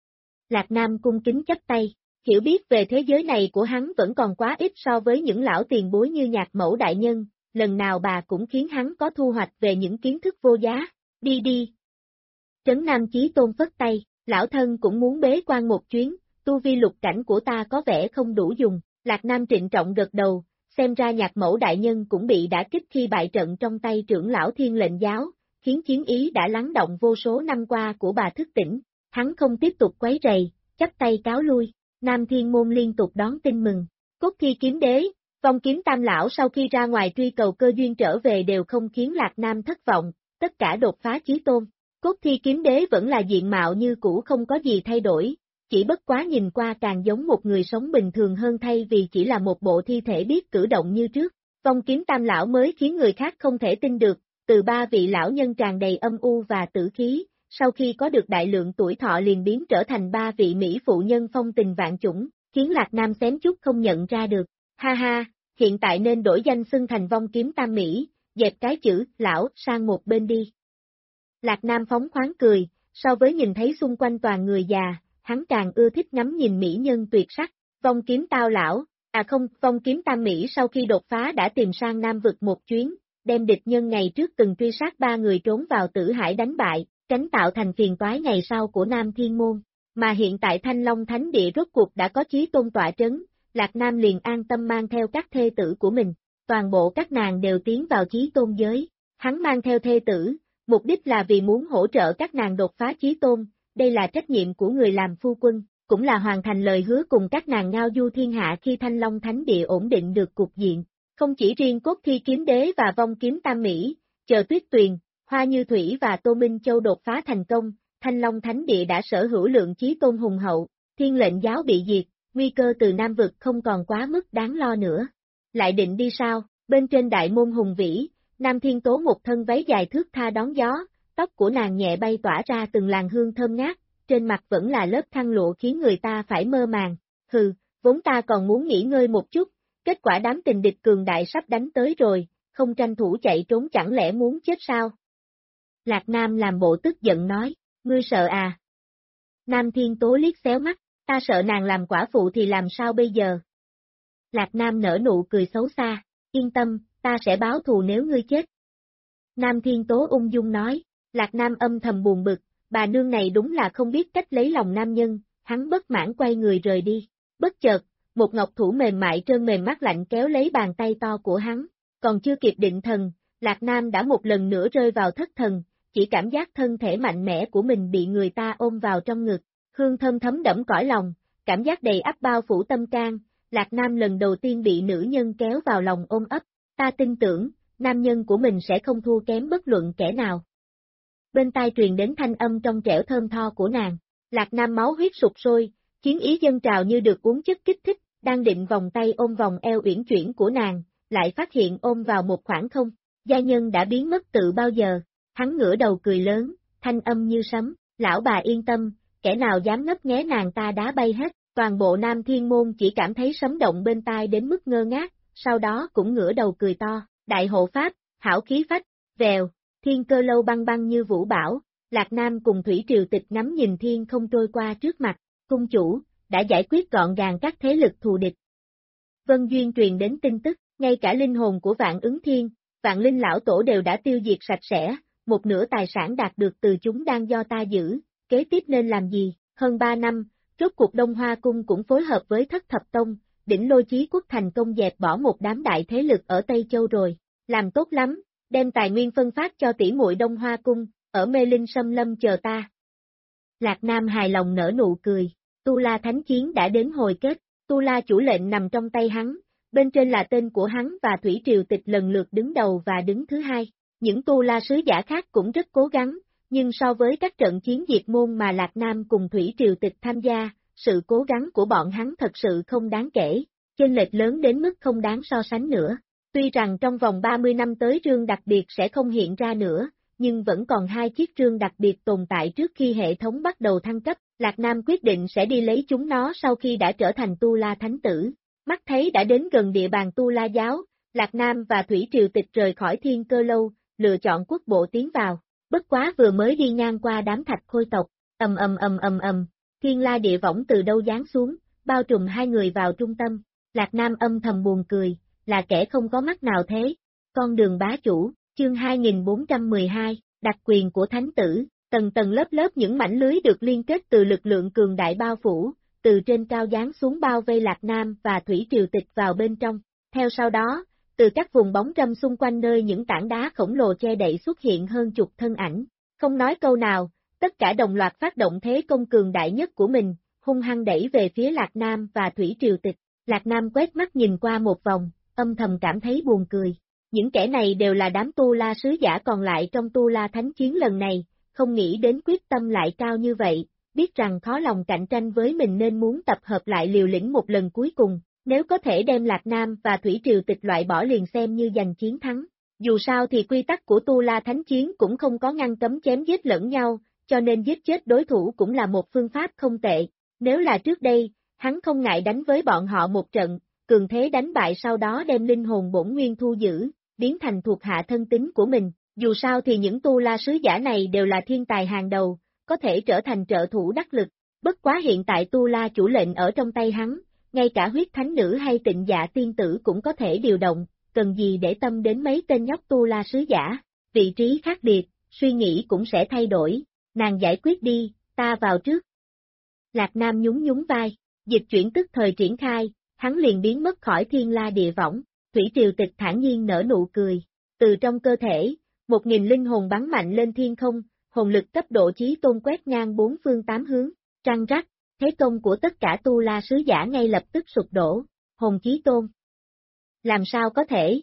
Lạc Nam cung kính chắp tay, hiểu biết về thế giới này của hắn vẫn còn quá ít so với những lão tiền bối như nhạc mẫu đại nhân, lần nào bà cũng khiến hắn có thu hoạch về những kiến thức vô giá, đi đi. Trấn Nam Chí Tôn phất tay, lão thân cũng muốn bế quan một chuyến, tu vi lục cảnh của ta có vẻ không đủ dùng, Lạc Nam trịnh trọng gật đầu, xem ra nhạc mẫu đại nhân cũng bị đả kích khi bại trận trong tay trưởng lão Thiên Lệnh Giáo, khiến chiến ý đã lắng động vô số năm qua của bà thức tỉnh, hắn không tiếp tục quấy rầy, chắp tay cáo lui, Nam Thiên Môn liên tục đón tin mừng, Cốt Thi Kiếm Đế, Vong Kiếm Tam Lão sau khi ra ngoài truy cầu cơ duyên trở về đều không khiến Lạc Nam thất vọng, tất cả đột phá chí tôn. Cốt Thi Kiếm Đế vẫn là diện mạo như cũ không có gì thay đổi, chỉ bất quá nhìn qua càng giống một người sống bình thường hơn thay vì chỉ là một bộ thi thể biết cử động như trước. Vong Kiếm Tam Lão mới khiến người khác không thể tin được, từ ba vị lão nhân tràn đầy âm u và tử khí, sau khi có được đại lượng tuổi thọ liền biến trở thành ba vị mỹ phụ nhân phong tình vạn chủng, khiến Lạc Nam xém chút không nhận ra được. Ha ha, hiện tại nên đổi danh xưng thành Vong Kiếm Tam Mỹ, dẹp cái chữ lão sang một bên đi. Lạc Nam phóng khoáng cười, so với nhìn thấy xung quanh toàn người già, hắn càng ưa thích ngắm nhìn mỹ nhân tuyệt sắc, Vong Kiếm Tao Lão, Vong Kiếm Tam Mỹ sau khi đột phá đã tìm sang Nam vực một chuyến, đem địch nhân ngày trước từng truy sát ba người trốn vào Tử Hải đánh bại, tránh tạo thành phiền toái ngày sau của Nam Thiên Môn, mà hiện tại Thanh Long Thánh Địa rốt cuộc đã có chí tôn tọa trấn, Lạc Nam liền an tâm mang theo các thê tử của mình, toàn bộ các nàng đều tiến vào chí tôn giới, hắn mang theo thê tử, mục đích là vì muốn hỗ trợ các nàng đột phá chí tôn, đây là trách nhiệm của người làm phu quân, cũng là hoàn thành lời hứa cùng các nàng ngao du thiên hạ khi Thanh Long Thánh Địa ổn định được cục diện. Không chỉ riêng Cốt Thi Kiếm Đế và Vong Kiếm Tam Mỹ, chờ Tuyết Tuyền, Hoa Như Thủy và Tô Minh Châu đột phá thành công, Thanh Long Thánh Địa đã sở hữu lượng chí tôn hùng hậu, Thiên Lệnh Giáo bị diệt, nguy cơ từ Nam vực không còn quá mức đáng lo nữa. Lại định đi sao? Bên trên đại môn hùng vĩ, Nam Thiên Tố một thân váy dài thước tha đón gió, tóc của nàng nhẹ bay tỏa ra từng làn hương thơm ngát, trên mặt vẫn là lớp khăn lụa khiến người ta phải mơ màng. Hừ, vốn ta còn muốn nghỉ ngơi một chút, kết quả đám tình địch cường đại sắp đánh tới rồi, không tranh thủ chạy trốn chẳng lẽ muốn chết sao? Lạc Nam làm bộ tức giận nói, ngươi sợ à? Nam Thiên Tố liếc xéo mắt, ta sợ nàng làm quả phụ thì làm sao bây giờ? Lạc Nam nở nụ cười xấu xa, yên tâm, ta sẽ báo thù nếu ngươi chết. Nam Thiên Tố ung dung nói, Lạc Nam âm thầm buồn bực, bà nương này đúng là không biết cách lấy lòng nam nhân, hắn bất mãn quay người rời đi. Bất chợt, một ngọc thủ mềm mại trơn mềm mát lạnh kéo lấy bàn tay to của hắn, còn chưa kịp định thần, Lạc Nam đã một lần nữa rơi vào thất thần, chỉ cảm giác thân thể mạnh mẽ của mình bị người ta ôm vào trong ngực, hương thơm thấm đẫm cõi lòng, cảm giác đầy ắp bao phủ tâm can, Lạc Nam lần đầu tiên bị nữ nhân kéo vào lòng ôm ấp, ta tin tưởng, nam nhân của mình sẽ không thua kém bất luận kẻ nào. Bên tai truyền đến thanh âm trong trẻo thơm tho của nàng, Lạc Nam máu huyết sục sôi, chiến ý dâng trào như được uống chất kích thích, đang định vòng tay ôm vòng eo uyển chuyển của nàng, lại phát hiện ôm vào một khoảng không, gia nhân đã biến mất từ bao giờ, hắn ngửa đầu cười lớn, thanh âm như sấm, lão bà yên tâm, kẻ nào dám ngấp nghé nàng ta đá bay hết, toàn bộ Nam Thiên Môn chỉ cảm thấy sấm động bên tai đến mức ngơ ngác, sau đó cũng ngửa đầu cười to, đại hộ pháp, hảo khí phách, vèo, thiên cơ lâu băng băng như vũ bão, Lạc Nam cùng Thủy Triều Tịch ngắm nhìn thiên không trôi qua trước mặt, cung chủ, đã giải quyết gọn gàng các thế lực thù địch. Vân Duyên truyền đến tin tức, ngay cả linh hồn của Vạn Ứng Thiên, Vạn Linh lão tổ đều đã tiêu diệt sạch sẽ, một nửa tài sản đạt được từ chúng đang do ta giữ, kế tiếp nên làm gì? Hơn 3 năm, rốt cuộc Đông Hoa Cung cũng phối hợp với Thất Thập Tông, Đỉnh Lôi Chí Quốc thành công dẹp bỏ một đám đại thế lực ở Tây Châu rồi, làm tốt lắm, đem tài nguyên phân phát cho tỷ muội Đông Hoa Cung, ở Mê Linh Sâm Lâm chờ ta. Lạc Nam hài lòng nở nụ cười, Tu La Thánh Chiến đã đến hồi kết, Tu La chủ lệnh nằm trong tay hắn, bên trên là tên của hắn và Thủy Triều Tịch lần lượt đứng đầu và đứng thứ hai. Những Tu La sứ giả khác cũng rất cố gắng, nhưng so với các trận chiến diệt môn mà Lạc Nam cùng Thủy Triều Tịch tham gia, sự cố gắng của bọn hắn thật sự không đáng kể, chênh lệch lớn đến mức không đáng so sánh nữa. Tuy rằng trong vòng 30 năm tới rương đặc biệt sẽ không hiện ra nữa, nhưng vẫn còn 2 chiếc rương đặc biệt tồn tại trước khi hệ thống bắt đầu thăng cấp, Lạc Nam quyết định sẽ đi lấy chúng nó sau khi đã trở thành Tu La Thánh Tử. Mắt thấy đã đến gần địa bàn Tu La giáo, Lạc Nam và Thủy Triều Tịch rời khỏi Thiên Cơ Lâu, lựa chọn quốc bộ tiến vào, bất quá vừa mới đi ngang qua đám thạch khôi tộc, thiên la địa võng từ đâu giáng xuống, bao trùm hai người vào trung tâm, Lạc Nam âm thầm buồn cười, là kẻ không có mắt nào thế, con đường bá chủ, chương 2412, đặc quyền của thánh tử, tầng tầng lớp lớp những mảnh lưới được liên kết từ lực lượng cường đại bao phủ, từ trên cao giáng xuống bao vây Lạc Nam và Thủy Triều Tịch vào bên trong, theo sau đó, từ các vùng bóng râm xung quanh nơi những tảng đá khổng lồ che đậy xuất hiện hơn chục thân ảnh, không nói câu nào, tất cả đồng loạt phát động thế công cường đại nhất của mình, hung hăng đẩy về phía Lạc Nam và Thủy Triều Tịch, Lạc Nam quét mắt nhìn qua một vòng, âm thầm cảm thấy buồn cười, những kẻ này đều là đám Tu La sứ giả còn lại trong Tu La Thánh Chiến lần này, không nghĩ đến quyết tâm lại cao như vậy, biết rằng khó lòng cạnh tranh với mình nên muốn tập hợp lại liều lĩnh một lần cuối cùng. Nếu có thể đem Lạc Nam và Thủy Triều Tịch loại bỏ liền xem như giành chiến thắng. Dù sao thì quy tắc của Tu La Thánh Chiến cũng không có ngăn cấm chém giết lẫn nhau, cho nên giết chết đối thủ cũng là một phương pháp không tệ. Nếu là trước đây, hắn không ngại đánh với bọn họ một trận, cường thế đánh bại sau đó đem linh hồn bổn nguyên thu giữ, biến thành thuộc hạ thân tín của mình. Dù sao thì những Tu La sứ giả này đều là thiên tài hàng đầu, có thể trở thành trợ thủ đắc lực. Bất quá hiện tại Tu La chủ lệnh ở trong tay hắn. Ngay cả huyết thánh nữ hay Tịnh Dạ tiên tử cũng có thể điều động, cần gì để tâm đến mấy tên nhóc Tu La sứ giả, vị trí khác biệt, suy nghĩ cũng sẽ thay đổi, nàng giải quyết đi, ta vào trước. Lạc Nam nhún nhún vai, dịch chuyển tức thời triển khai, hắn liền biến mất khỏi thiên la địa võng, Thủy Triều Tịch thản nhiên nở nụ cười, từ trong cơ thể, 1000 linh hồn bắn mạnh lên thiên không, hồn lực cấp độ chí tôn quét ngang 4 phương 8 hướng, trăng rắc. Thế công của tất cả Tu La sứ giả ngay lập tức sụp đổ, hồn chí tôn. Làm sao có thể?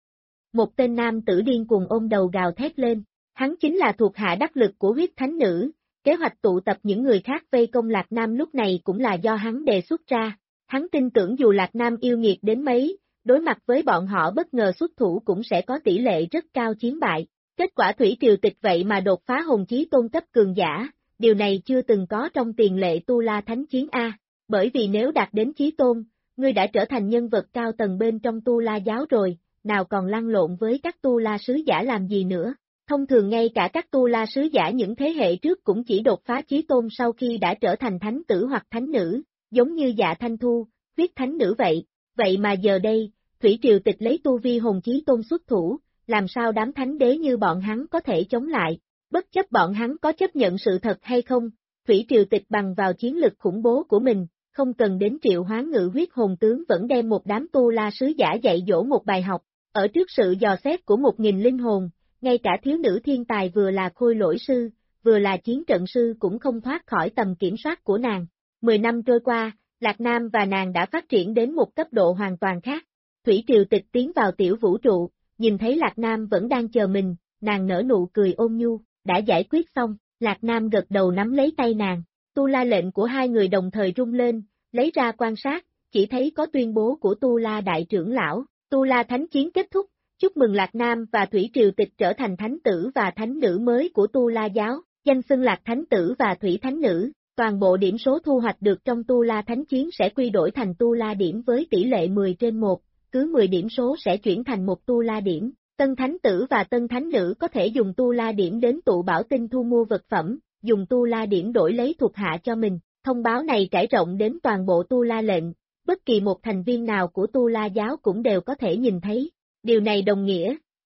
Một tên nam tử điên cuồng ôm đầu gào thét lên, hắn chính là thuộc hạ đắc lực của huyết thánh nữ, kế hoạch tụ tập những người khác vây công Lạc Nam lúc này cũng là do hắn đề xuất ra, hắn tin tưởng dù Lạc Nam yêu nghiệt đến mấy, đối mặt với bọn họ bất ngờ xuất thủ cũng sẽ có tỷ lệ rất cao chiến bại, kết quả Thủy Triều Tịch vậy mà đột phá hồn chí tôn cấp cường giả. Điều này chưa từng có trong tiền lệ Tu La Thánh Chiến A, bởi vì nếu đạt đến chí tôn, ngươi đã trở thành nhân vật cao tầng bên trong Tu La giáo rồi, nào còn lăn lộn với các Tu La sứ giả làm gì nữa. Thông thường ngay cả các Tu La sứ giả những thế hệ trước cũng chỉ đột phá chí tôn sau khi đã trở thành thánh tử hoặc thánh nữ, giống như Dạ Thanh Thu, huyết thánh nữ vậy. Vậy mà giờ đây, Thủy Triều Tịch lấy tu vi hồn chí tôn xuất thủ, làm sao đám thánh đế như bọn hắn có thể chống lại? Bất chấp bọn hắn có chấp nhận sự thật hay không, Thủy Triều Tịch bằng vào chiến lực khủng bố của mình, không cần đến triệu hoán ngự huyết hồn tướng vẫn đem một đám Tu La sứ giả dạy dỗ một bài học, ở trước sự dò xét của 1000 linh hồn, ngay cả thiếu nữ thiên tài vừa là khôi lỗi sư, vừa là chiến trận sư cũng không thoát khỏi tầm kiểm soát của nàng. 10 năm trôi qua, Lạc Nam và nàng đã phát triển đến một cấp độ hoàn toàn khác. Thủy Triều Tịch tiến vào tiểu vũ trụ, nhìn thấy Lạc Nam vẫn đang chờ mình, nàng nở nụ cười ôn nhu. Đã giải quyết xong, Lạc Nam gật đầu nắm lấy tay nàng, Tu La lệnh của hai người đồng thời rung lên, lấy ra quan sát, chỉ thấy có tuyên bố của Tu La đại trưởng lão, Tu La Thánh Chiến kết thúc, chúc mừng Lạc Nam và Thủy Triều Tịch trở thành thánh tử và thánh nữ mới của Tu La giáo, danh xưng Lạc Thánh tử và Thủy Thánh nữ, toàn bộ điểm số thu hoạch được trong Tu La Thánh Chiến sẽ quy đổi thành Tu La điểm với tỷ lệ 10/1, cứ 10 điểm số sẽ chuyển thành một Tu La điểm. Tân Thánh Tử và Tân Thánh Nữ có thể dùng Tu La Điểm đến tụ bảo tinh thu mua vật phẩm, dùng Tu La Điểm đổi lấy thuộc hạ cho mình. Thông báo này trải rộng đến toàn bộ Tu La lệnh, bất kỳ một thành viên nào của Tu La giáo cũng đều có thể nhìn thấy. Điều này đồng nghĩa,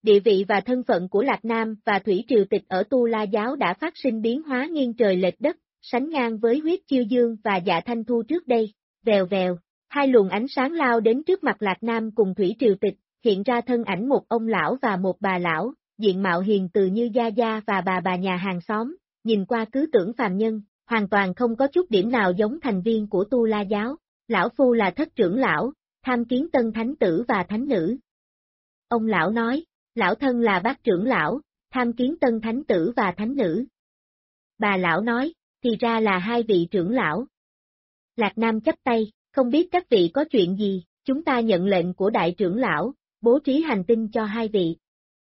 Địa vị và thân phận của Lạc Nam và Thủy Triều Tịch ở Tu La Giáo đã phát sinh biến hóa nghiêng trời lệch đất, sánh ngang với Huyết Chiêu Dương và Dạ Thanh Thu trước đây. Vèo vèo, hai luồng ánh sáng lao đến trước mặt Lạc Nam cùng Thủy Triều Tịch, hiện ra thân ảnh một ông lão và một bà lão, diện mạo hiền từ như gia gia và bà nhà hàng xóm, nhìn qua cứ tưởng phàm nhân, hoàn toàn không có chút điểm nào giống thành viên của Tu La Giáo. Lão phu là Thất trưởng lão, tham kiến Tân thánh tử và thánh nữ. Ông lão nói, lão thân là Bát trưởng lão, tham kiến Tân thánh tử và thánh nữ. Bà lão nói, thì ra là hai vị trưởng lão. Lạc Nam chắp tay, không biết các vị có chuyện gì, chúng ta nhận lệnh của đại trưởng lão, bố trí hành tinh cho hai vị.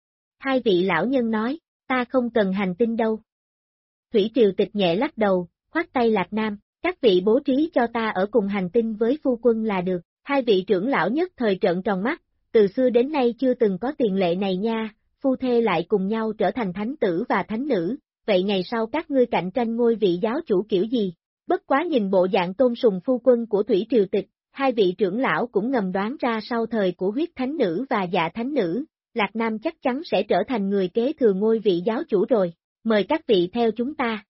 Hai vị lão nhân nói, ta không cần hành tinh đâu. Thủy Triều Tịch nhẹ lắc đầu, khoát tay Lạc Nam, các vị bố trí cho ta ở cùng hành tinh với phu quân là được. Hai vị trưởng lão nhất thời trợn tròn mắt, từ xưa đến nay chưa từng có tiền lệ này nha, phu thê lại cùng nhau trở thành thánh tử và thánh nữ, vậy ngày sau các ngươi cạnh tranh ngôi vị giáo chủ kiểu gì? Bất quá nhìn bộ dạng tôn sùng phu quân của Thủy Triều Tịch, hai vị trưởng lão cũng ngầm đoán ra sau thời của Huyết Thánh Nữ và Dạ Thánh Nữ, Lạc Nam chắc chắn sẽ trở thành người kế thừa ngôi vị giáo chủ rồi, mời các vị theo chúng ta.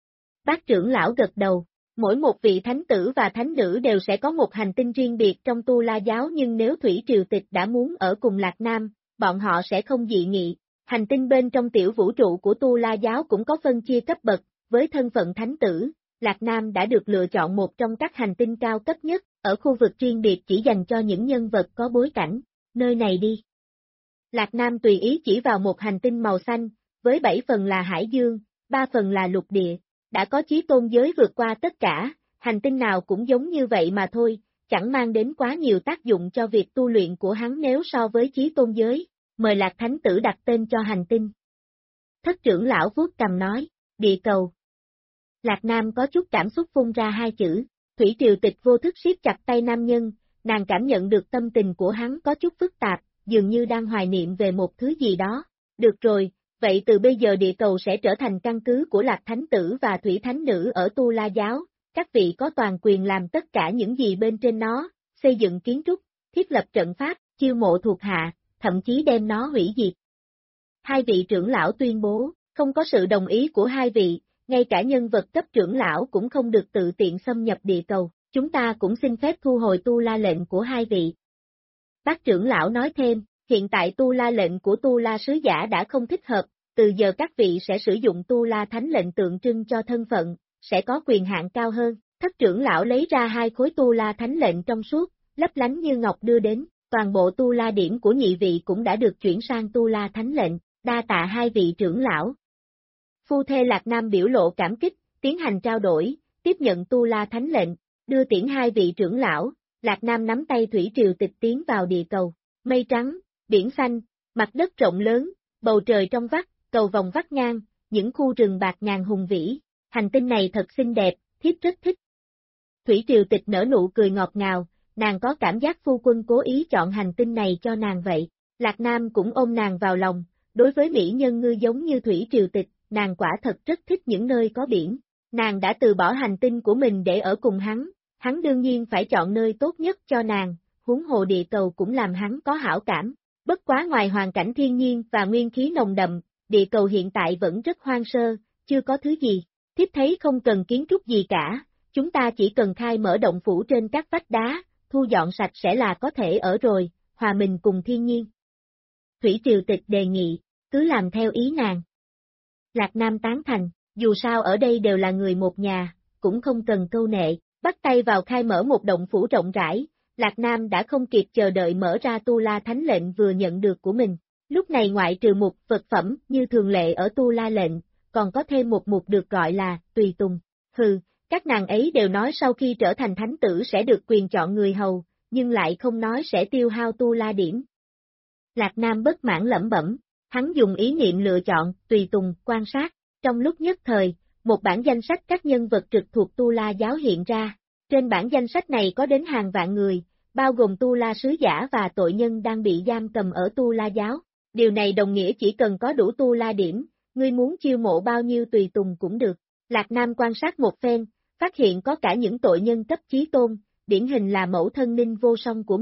Bác trưởng lão gật đầu, mỗi một vị thánh tử và thánh nữ đều sẽ có một hành tinh riêng biệt trong Tu La Giáo, nhưng nếu Thủy Triều Tịch đã muốn ở cùng Lạc Nam, bọn họ sẽ không dị nghị. Hành tinh bên trong tiểu vũ trụ của Tu La Giáo cũng có phân chia cấp bậc, với thân phận thánh tử, Lạc Nam đã được lựa chọn một trong các hành tinh cao cấp nhất, ở khu vực riêng biệt chỉ dành cho những nhân vật có bối cảnh, nơi này đi. Lạc Nam tùy ý chỉ vào một hành tinh màu xanh, với 7 phần là hải dương, 3 phần là lục địa, đã có chí tôn giới vượt qua tất cả, hành tinh nào cũng giống như vậy mà thôi, chẳng mang đến quá nhiều tác dụng cho việc tu luyện của hắn nếu so với chí tôn giới, mời Lạc Thánh Tử đặt tên cho hành tinh. Thất trưởng lão vuốt cằm nói, địa cầu. Lạc Nam có chút cảm xúc phun ra hai chữ, Thủy Triều Tịch vô thức siết chặt tay nam nhân, nàng cảm nhận được tâm tình của hắn có chút phức tạp, dường như đang hoài niệm về một thứ gì đó. Được rồi, vậy từ bây giờ địa cầu sẽ trở thành căn cứ của Lạc Thánh Tử và Thủy Thánh Nữ ở Tu La Giáo, các vị có toàn quyền làm tất cả những gì bên trên nó, xây dựng kiến trúc, thiết lập trận pháp, chiêu mộ thuộc hạ, thậm chí đem nó hủy diệt. Hai vị trưởng lão tuyên bố, không có sự đồng ý của hai vị, ngay cả nhân vật cấp trưởng lão cũng không được tự tiện xâm nhập địa cầu, chúng ta cũng xin phép thu hồi Tu La lệnh của hai vị. Bác trưởng lão nói thêm, hiện tại Tu La lệnh của Tu La sứ giả đã không thích hợp, từ giờ các vị sẽ sử dụng Tu La thánh lệnh tượng trưng cho thân phận, sẽ có quyền hạn cao hơn. Thất trưởng lão lấy ra hai khối Tu La thánh lệnh trong suốt, lấp lánh như ngọc đưa đến, toàn bộ Tu La điểm của nhị vị cũng đã được chuyển sang Tu La thánh lệnh, đa tạ hai vị trưởng lão. Phu thê Lạc Nam biểu lộ cảm kích, tiến hành trao đổi, tiếp nhận Tu La thánh lệnh, đưa tiễn hai vị trưởng lão, Lạc Nam nắm tay Thủy Triều Tịch tiến vào địa cầu, mây trắng, biển xanh, mặt đất rộng lớn, bầu trời trong vắt, cầu vòng vắt ngang, những khu rừng bạc ngàn hùng vĩ, hành tinh này thật xinh đẹp, thiếp rất thích. Thủy Triều Tịch nở nụ cười ngọt ngào, nàng có cảm giác phu quân cố ý chọn hành tinh này cho nàng vậy, Lạc Nam cũng ôm nàng vào lòng, đối với mỹ nhân ngư giống như Thủy Triều Tịch, nàng quả thật rất thích những nơi có biển, nàng đã từ bỏ hành tinh của mình để ở cùng hắn đương nhiên phải chọn nơi tốt nhất cho nàng, huống hồ địa cầu cũng làm hắn có hảo cảm, bất quá ngoài hoàn cảnh thiên nhiên và nguyên khí nồng đậm, địa cầu hiện tại vẫn rất hoang sơ, chưa có thứ gì, thiếp thấy không cần kiến trúc gì cả, chúng ta chỉ cần khai mở động phủ trên các vách đá, thu dọn sạch sẽ là có thể ở rồi, hòa mình cùng thiên nhiên. Thủy Triều Tịch đề nghị, cứ làm theo ý nàng. Lạc Nam tán thành, dù sao ở đây đều là người một nhà, cũng không cần câu nệ, bắt tay vào khai mở một động phủ rộng rãi, Lạc Nam đã không kịp chờ đợi mở ra Tu La thánh lệnh vừa nhận được của mình. Lúc này ngoại trừ mục vật phẩm như thường lệ ở Tu La lệnh, còn có thêm một mục được gọi là tùy tùng. Hừ, các nàng ấy đều nói sau khi trở thành thánh tử sẽ được quyền chọn người hầu, nhưng lại không nói sẽ tiêu hao Tu La điểm. Lạc Nam bất mãn lẩm bẩm, hắn dùng ý niệm lựa chọn tùy tùng quan sát, trong lúc nhất thời, một bản danh sách các nhân vật trực thuộc Tu La giáo hiện ra. Trên bản danh sách này có đến hàng vạn người, bao gồm Tu La sứ giả và tội nhân đang bị giam cầm ở Tu La giáo. Điều này đồng nghĩa chỉ cần có đủ Tu La điểm, ngươi muốn chiêu mộ bao nhiêu tùy tùng cũng được. Lạc Nam quan sát một phen, phát hiện có cả những tội nhân cấp chí tôn, điển hình là mẫu thân Ninh Vô Song của mình.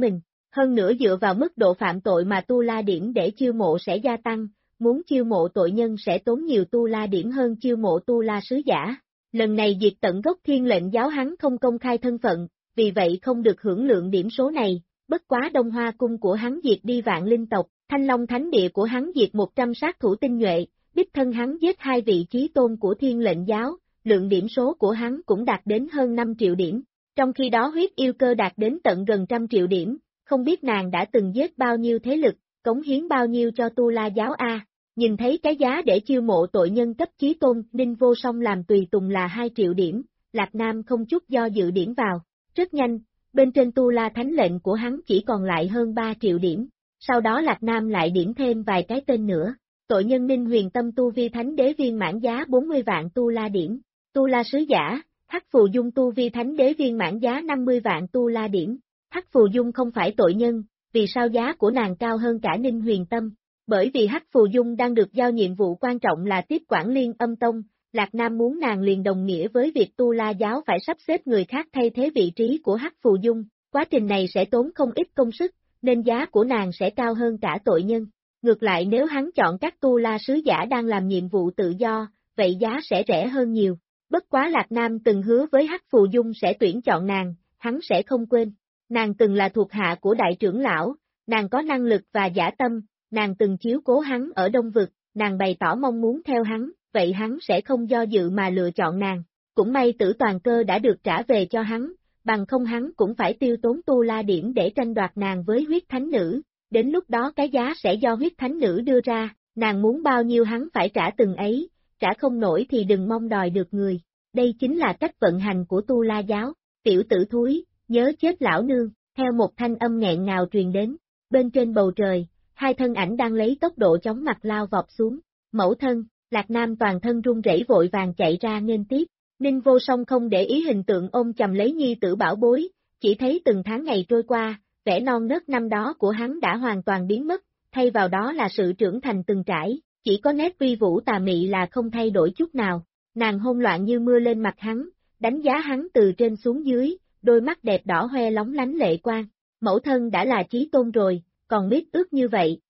Hơn nữa dựa vào mức độ phạm tội mà tu la điểm để chiêu mộ sẽ gia tăng, muốn chiêu mộ tội nhân sẽ tốn nhiều tu la điểm hơn chiêu mộ tu la sứ giả. Lần này diệt tận gốc Thiên Lệnh giáo hắn không công khai thân phận, vì vậy không được hưởng lượng điểm số này, bất quá Đông Hoa cung của hắn diệt đi vạn linh tộc, Thanh Long Thánh địa của hắn diệt 100 sát thủ tinh nhuệ, đích thân hắn giết 2 vị chí tôn của Thiên Lệnh giáo, lượng điểm số của hắn cũng đạt đến hơn 5 triệu điểm, trong khi đó huyết yêu cơ đạt đến tận gần 100 triệu điểm, không biết nàng đã từng giết bao nhiêu thế lực, cống hiến bao nhiêu cho Tu La giáo a. Nhìn thấy cái giá để chiêu mộ tội nhân cấp chí tôn, Ninh Vô Song làm tùy tùng là 2 triệu điểm, Lạc Nam không chút do dự điểm vào, rất nhanh, bên trên Tu La thánh lệnh của hắn chỉ còn lại hơn 3 triệu điểm, sau đó Lạc Nam lại điểm thêm vài cái tên nữa, tội nhân Ninh Huyền Tâm tu vi thánh đế viên mãn giá 40 vạn Tu La điểm, Tu La sứ giả, Hắc Phù Dung tu vi thánh đế viên mãn giá 50 vạn Tu La điểm, Hắc Phù Dung không phải tội nhân, vì sao giá của nàng cao hơn cả Ninh Huyền Tâm? Bởi vì Hắc Phù Dung đang được giao nhiệm vụ quan trọng là tiếp quản Liên Âm Tông, Lạc Nam muốn nàng liền đồng nghĩa với việc Tu La giáo phải sắp xếp người khác thay thế vị trí của Hắc Phù Dung, quá trình này sẽ tốn không ít công sức, nên giá của nàng sẽ cao hơn cả tội nhân. Ngược lại nếu hắn chọn các Tu La sứ giả đang làm nhiệm vụ tự do, vậy giá sẽ rẻ hơn nhiều. Bất quá Lạc Nam từng hứa với Hắc Phù Dung sẽ tuyển chọn nàng, hắn sẽ không quên. Nàng từng là thuộc hạ của đại trưởng lão, nàng có năng lực và dã tâm, nàng từng chiếu cố hắn ở Đông Vực, nàng bày tỏ mong muốn theo hắn, vậy hắn sẽ không do dự mà lựa chọn nàng. Cũng may Tử Toàn Cơ đã được trả về cho hắn, bằng không hắn cũng phải tiêu tốn Tu La điểm để tranh đoạt nàng với huyết thánh nữ, đến lúc đó cái giá sẽ do huyết thánh nữ đưa ra, nàng muốn bao nhiêu hắn phải trả từng ấy, trả không nổi thì đừng mong đòi được người. Đây chính là cách vận hành của Tu La giáo, tiểu tử thúi, nhớ chết lão nương, theo một thanh âm nghẹn ngào truyền đến, bên trên bầu trời, hai thân ảnh đang lấy tốc độ chóng mặt lao vọt xuống, mẫu thân, Lạc Nam toàn thân run rẩy vội vàng chạy ra nghênh tiếp, Ninh Vô Song không để ý hình tượng ôm chầm lấy nhi tử bảo bối, chỉ thấy từng tháng ngày trôi qua, vẻ non nớt năm đó của hắn đã hoàn toàn biến mất, thay vào đó là sự trưởng thành từng trải, chỉ có nét uy vũ tà mị là không thay đổi chút nào, nàng hôn loạn như mưa lên mặt hắn, đánh giá hắn từ trên xuống dưới, đôi mắt đẹp đỏ hoe lóng lánh lệ quang, mẫu thân đã là chí tôn rồi, còn biết ước như vậy.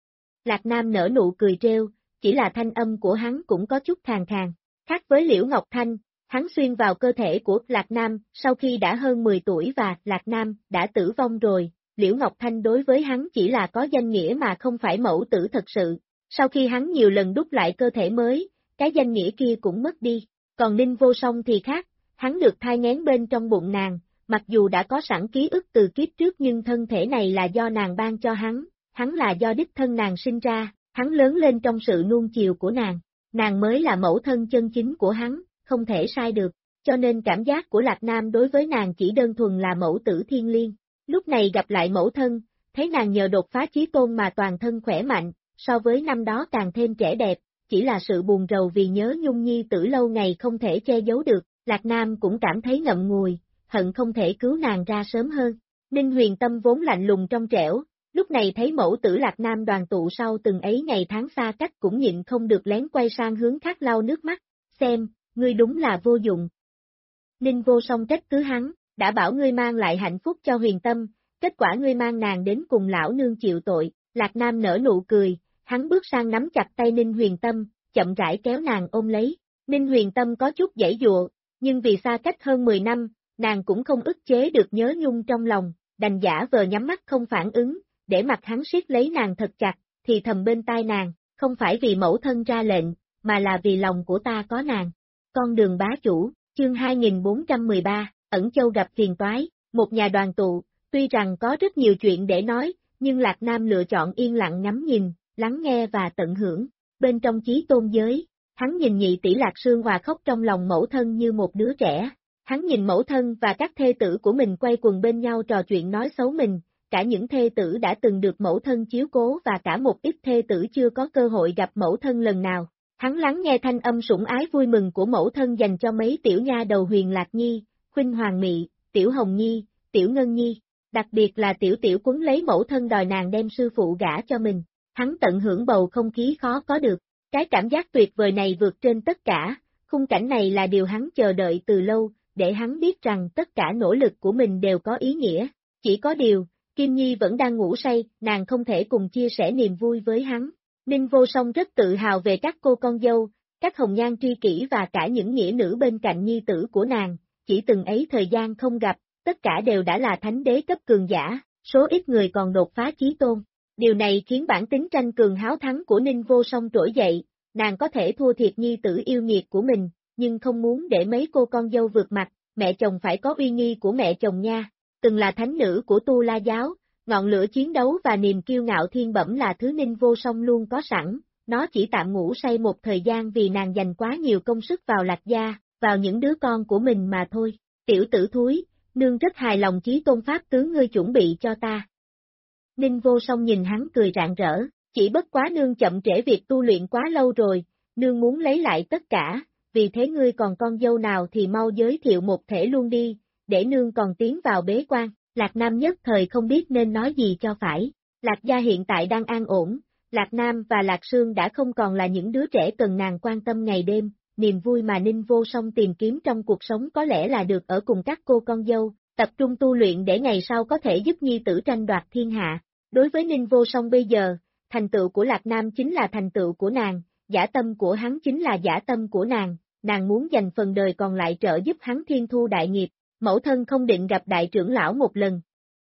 Lạc Nam nở nụ cười trêu, chỉ là thanh âm của hắn cũng có chút khàn khàn, khác với Liễu Ngọc Thanh, hắn xuyên vào cơ thể của Lạc Nam sau khi đã hơn 10 tuổi và Lạc Nam đã tử vong rồi, Liễu Ngọc Thanh đối với hắn chỉ là có danh nghĩa mà không phải mẫu tử thật sự, sau khi hắn nhiều lần đúc lại cơ thể mới, cái danh nghĩa kia cũng mất đi, còn Ninh Vô Song thì khác, hắn được thai nghén bên trong bụng nàng, mặc dù đã có sẵn ký ức từ kiếp trước nhưng thân thể này là do nàng ban cho hắn là do đích thân nàng sinh ra, hắn lớn lên trong sự nuông chiều của nàng mới là mẫu thân chân chính của hắn, không thể sai được, cho nên cảm giác của Lạc Nam đối với nàng chỉ đơn thuần là mẫu tử thiên liêng. Lúc này gặp lại mẫu thân, thấy nàng nhờ đột phá chí tôn mà toàn thân khỏe mạnh, so với năm đó càng thêm trẻ đẹp, chỉ là sự buồn rầu vì nhớ nhung nhi tử lâu ngày không thể che giấu được, Lạc Nam cũng cảm thấy ngậm ngùi, hận không thể cứu nàng ra sớm hơn. Ninh Huyền Tâm vốn lạnh lùng trong trẻo, lúc này thấy mẫu tử Lạc Nam đoàn tụ sau từng ấy ngày tháng xa cách cũng nhịn không được lén quay sang hướng khác lau nước mắt, xem, ngươi đúng là vô dụng. Ninh Vô Song trách cứ hắn, đã bảo ngươi mang lại hạnh phúc cho Huyền Tâm, kết quả ngươi mang nàng đến cùng lão nương chịu tội, Lạc Nam nở nụ cười, hắn bước sang nắm chặt tay Ninh Huyền Tâm, chậm rãi kéo nàng ôm lấy, Ninh Huyền Tâm có chút giãy giụa, nhưng vì xa cách hơn 10 năm, nàng cũng không ức chế được nhớ nhung trong lòng, đành giả vờ nhắm mắt không phản ứng, để mặt hắn siết lấy nàng thật chặt, thì thầm bên tai nàng, không phải vì mẫu thân ra lệnh, mà là vì lòng của ta có nàng. Con đường bá chủ, chương 2413, Ẩn Châu gặp phiền toái, một nhà đoàn tụ, tuy rằng có rất nhiều chuyện để nói, nhưng Lạc Nam lựa chọn yên lặng ngắm nhìn, lắng nghe và tận hưởng, bên trong chí tôn giới, hắn nhìn nhị tỷ Lạc Sương Hòa khóc trong lòng mẫu thân như một đứa trẻ, hắn nhìn mẫu thân và các thê tử của mình quay quần bên nhau trò chuyện nói xấu mình, cả những thê tử đã từng được mẫu thân chiếu cố và cả một ít thê tử chưa có cơ hội gặp mẫu thân lần nào. Hắn lắng nghe thanh âm sủng ái vui mừng của mẫu thân dành cho mấy tiểu nha đầu Huyền Lạc Nhi, Khuynh Hoàng Mị, Tiểu Hồng Nhi, Tiểu Ngân Nhi, đặc biệt là Tiểu Tiểu quấn lấy mẫu thân đòi nàng đem sư phụ gả cho mình. Hắn tận hưởng bầu không khí khó có được, cái cảm giác tuyệt vời này vượt trên tất cả, khung cảnh này là điều hắn chờ đợi từ lâu, để hắn biết rằng tất cả nỗ lực của mình đều có ý nghĩa. Chỉ có điều, Kim Nhi vẫn đang ngủ say, nàng không thể cùng chia sẻ niềm vui với hắn. Ninh Vô Song rất tự hào về các cô con dâu, các hồng nhan tri kỷ và cả những nghĩa nữ bên cạnh nhi tử của nàng, chỉ từng ấy thời gian không gặp, tất cả đều đã là thánh đế cấp cường giả, số ít người còn đột phá chí tôn. Điều này khiến bản tính tranh cường háo thắng của Ninh Vô Song trỗi dậy, nàng có thể thua thiệt nhi tử yêu nghiệt của mình, nhưng không muốn để mấy cô con dâu vượt mặt, mẹ chồng phải có uy nghi của mẹ chồng nha. Từng là thánh nữ của Tu La giáo, ngọn lửa chiến đấu và niềm kiêu ngạo thiên bẩm là thứ Ninh Vô Song luôn có sẵn, nó chỉ tạm ngủ say một thời gian vì nàng dành quá nhiều công sức vào Lạc gia, vào những đứa con của mình mà thôi. Tiểu tử thúi, nương rất hài lòng chí tôn pháp tướng ngươi chuẩn bị cho ta. Ninh Vô Song nhìn hắn cười rạng rỡ, chỉ bất quá nương chậm trễ việc tu luyện quá lâu rồi, nương muốn lấy lại tất cả, vì thế ngươi còn con dâu nào thì mau giới thiệu một thể luôn đi, để nương còn tiến vào bế quan. Lạc Nam nhất thời không biết nên nói gì cho phải. Lạc gia hiện tại đang an ổn, Lạc Nam và Lạc Sương đã không còn là những đứa trẻ cần nàng quan tâm ngày đêm, niềm vui mà Ninh Vô Song tìm kiếm trong cuộc sống có lẽ là được ở cùng các cô con dâu, tập trung tu luyện để ngày sau có thể giúp nhi tử tranh đoạt thiên hạ. Đối với Ninh Vô Song bây giờ, thành tựu của Lạc Nam chính là thành tựu của nàng, dã tâm của hắn chính là dã tâm của nàng muốn dành phần đời còn lại trợ giúp hắn thiên thu đại nghiệp. Mẫu thân không định gặp đại trưởng lão một lần.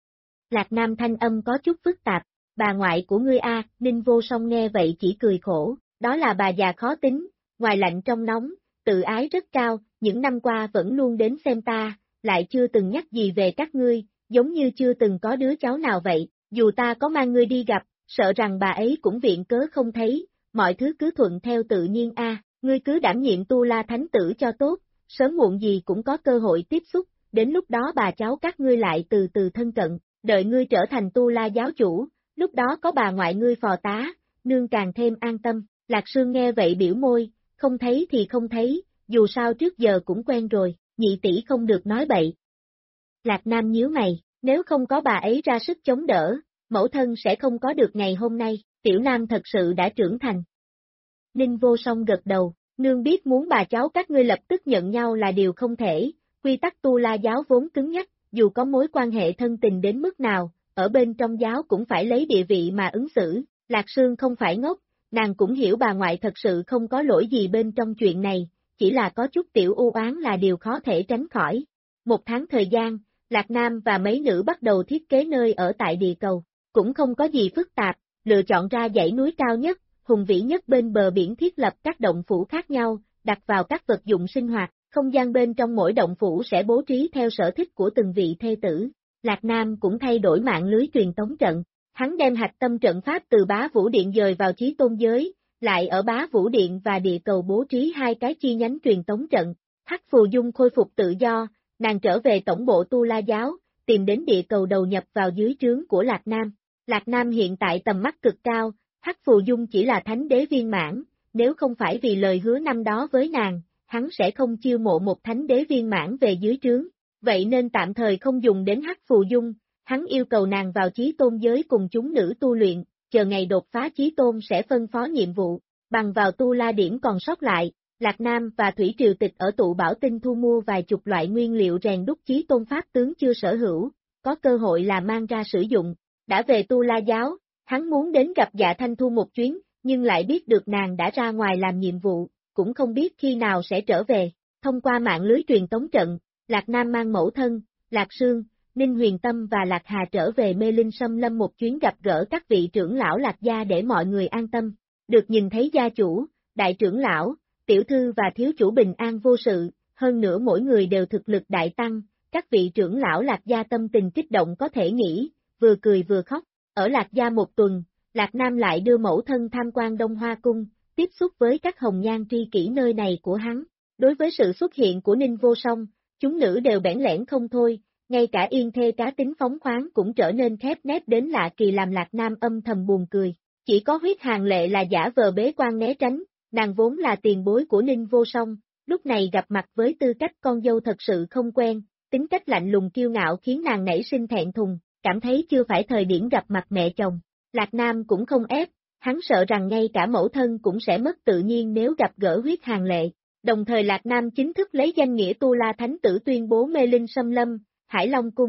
Lạc Nam thanh âm có chút phức tạp, bà ngoại của ngươi a, Ninh Vô Song nghe vậy chỉ cười khổ, đó là bà già khó tính, ngoài lạnh trong nóng, tự ái rất cao, những năm qua vẫn luôn đến xem ta, lại chưa từng nhắc gì về các ngươi, giống như chưa từng có đứa cháu nào vậy, dù ta có mang ngươi đi gặp, sợ rằng bà ấy cũng viện cớ không thấy, mọi thứ cứ thuận theo tự nhiên a, ngươi cứ đảm nhiệm Tu La thánh tử cho tốt, sớm muộn gì cũng có cơ hội tiếp xúc. Đến lúc đó bà cháu các ngươi lại từ từ thân cận, đợi ngươi trở thành Tu La giáo chủ, lúc đó có bà ngoại ngươi phò tá, nương càng thêm an tâm. Lạc Sương nghe vậy biểu môi, không thấy thì không thấy, dù sao trước giờ cũng quen rồi, nhị tỷ không được nói bậy. Lạc Nam nhíu mày, nếu không có bà ấy ra sức chống đỡ, mẫu thân sẽ không có được ngày hôm nay, tiểu nam thật sự đã trưởng thành. Ninh Vô Song gật đầu, nương biết muốn bà cháu các ngươi lập tức nhận nhau là điều không thể. Quy tắc Tu La giáo vốn cứng nhắc, dù có mối quan hệ thân tình đến mức nào, ở bên trong giáo cũng phải lấy địa vị mà ứng xử, Lạc Sương không phải ngốc, nàng cũng hiểu bà ngoại thật sự không có lỗi gì bên trong chuyện này, chỉ là có chút tiểu u oán là điều khó thể tránh khỏi. Một tháng thời gian, Lạc Nam và mấy nữ bắt đầu thiết kế nơi ở tại địa cầu, cũng không có gì phức tạp, lựa chọn ra dãy núi cao nhất, hùng vĩ nhất bên bờ biển thiết lập các động phủ khác nhau, đặt vào các vật dụng sinh hoạt. Không gian bên trong mỗi động phủ sẽ bố trí theo sở thích của từng vị thê tử. Lạc Nam cũng thay đổi mạng lưới truyền tống trận. Hắn đem hạch tâm trận pháp từ Bá Vũ Điện dời vào Chí Tôn giới, lại ở Bá Vũ Điện và địa cầu bố trí hai cái chi nhánh truyền tống trận. Hắc Phù Dung khôi phục tự do, nàng trở về tổng bộ Tu La giáo, tìm đến địa cầu đầu nhập vào dưới trướng của Lạc Nam. Lạc Nam hiện tại tầm mắt cực cao, Hắc Phù Dung chỉ là thánh đế viên mãn, nếu không phải vì lời hứa năm đó với nàng, hắn sẽ không chiêu mộ một thánh đế viên mãn về dưới trướng, vậy nên tạm thời không dùng đến Hắc Phù Dung, hắn yêu cầu nàng vào Chí Tôn giới cùng chúng nữ tu luyện, chờ ngày đột phá Chí Tôn sẽ phân phó nhiệm vụ, bằng vào Tu La điểm còn sót lại, Lạc Nam và Thủy Triều Tịch ở tụ bảo tinh thu mua vài chục loại nguyên liệu rèn đúc Chí Tôn pháp tướng chưa sở hữu, có cơ hội là mang ra sử dụng, đã về Tu La giáo, hắn muốn đến gặp Dạ Thanh Thu một chuyến, nhưng lại biết được nàng đã ra ngoài làm nhiệm vụ, cũng không biết khi nào sẽ trở về. Thông qua mạng lưới truyền tống trận, Lạc Nam mang mẫu thân, Lạc Sương, Ninh Huyền Tâm và Lạc Hà trở về Mê Linh Sâm Lâm một chuyến gặp gỡ các vị trưởng lão Lạc gia để mọi người an tâm. Được nhìn thấy gia chủ, đại trưởng lão, tiểu thư và thiếu chủ bình an vô sự, hơn nữa mỗi người đều thực lực đại tăng, các vị trưởng lão Lạc gia tâm tình kích động có thể nghĩ, vừa cười vừa khóc. Ở Lạc gia một tuần, Lạc Nam lại đưa mẫu thân tham quan Đông Hoa Cung, tiếp xúc với các hồng nhan tri kỷ nơi này của hắn. Đối với sự xuất hiện của Ninh Vô Song, chúng nữ đều bẽn lẽn không thôi, ngay cả Yên Thê cá tính phóng khoáng cũng trở nên khép nép đến lạ kỳ làm Lạc Nam âm thầm buồn cười. Chỉ có Huyết Hàn Lệ là giả vờ bế quan né tránh, nàng vốn là tiền bối của Ninh Vô Song, lúc này gặp mặt với tư cách con dâu thật sự không quen, tính cách lạnh lùng kiêu ngạo khiến nàng nảy sinh thẹn thùng, cảm thấy chưa phải thời điểm gặp mặt mẹ chồng. Lạc Nam cũng không ép, hắn sợ rằng ngay cả mẫu thân cũng sẽ mất tự nhiên nếu gặp gỡ Huyết Hàn Lệ. Đồng thời Lạc Nam chính thức lấy danh nghĩa Tu La Thánh Tử tuyên bố Mê Linh Sâm Lâm, Hải Long Cung,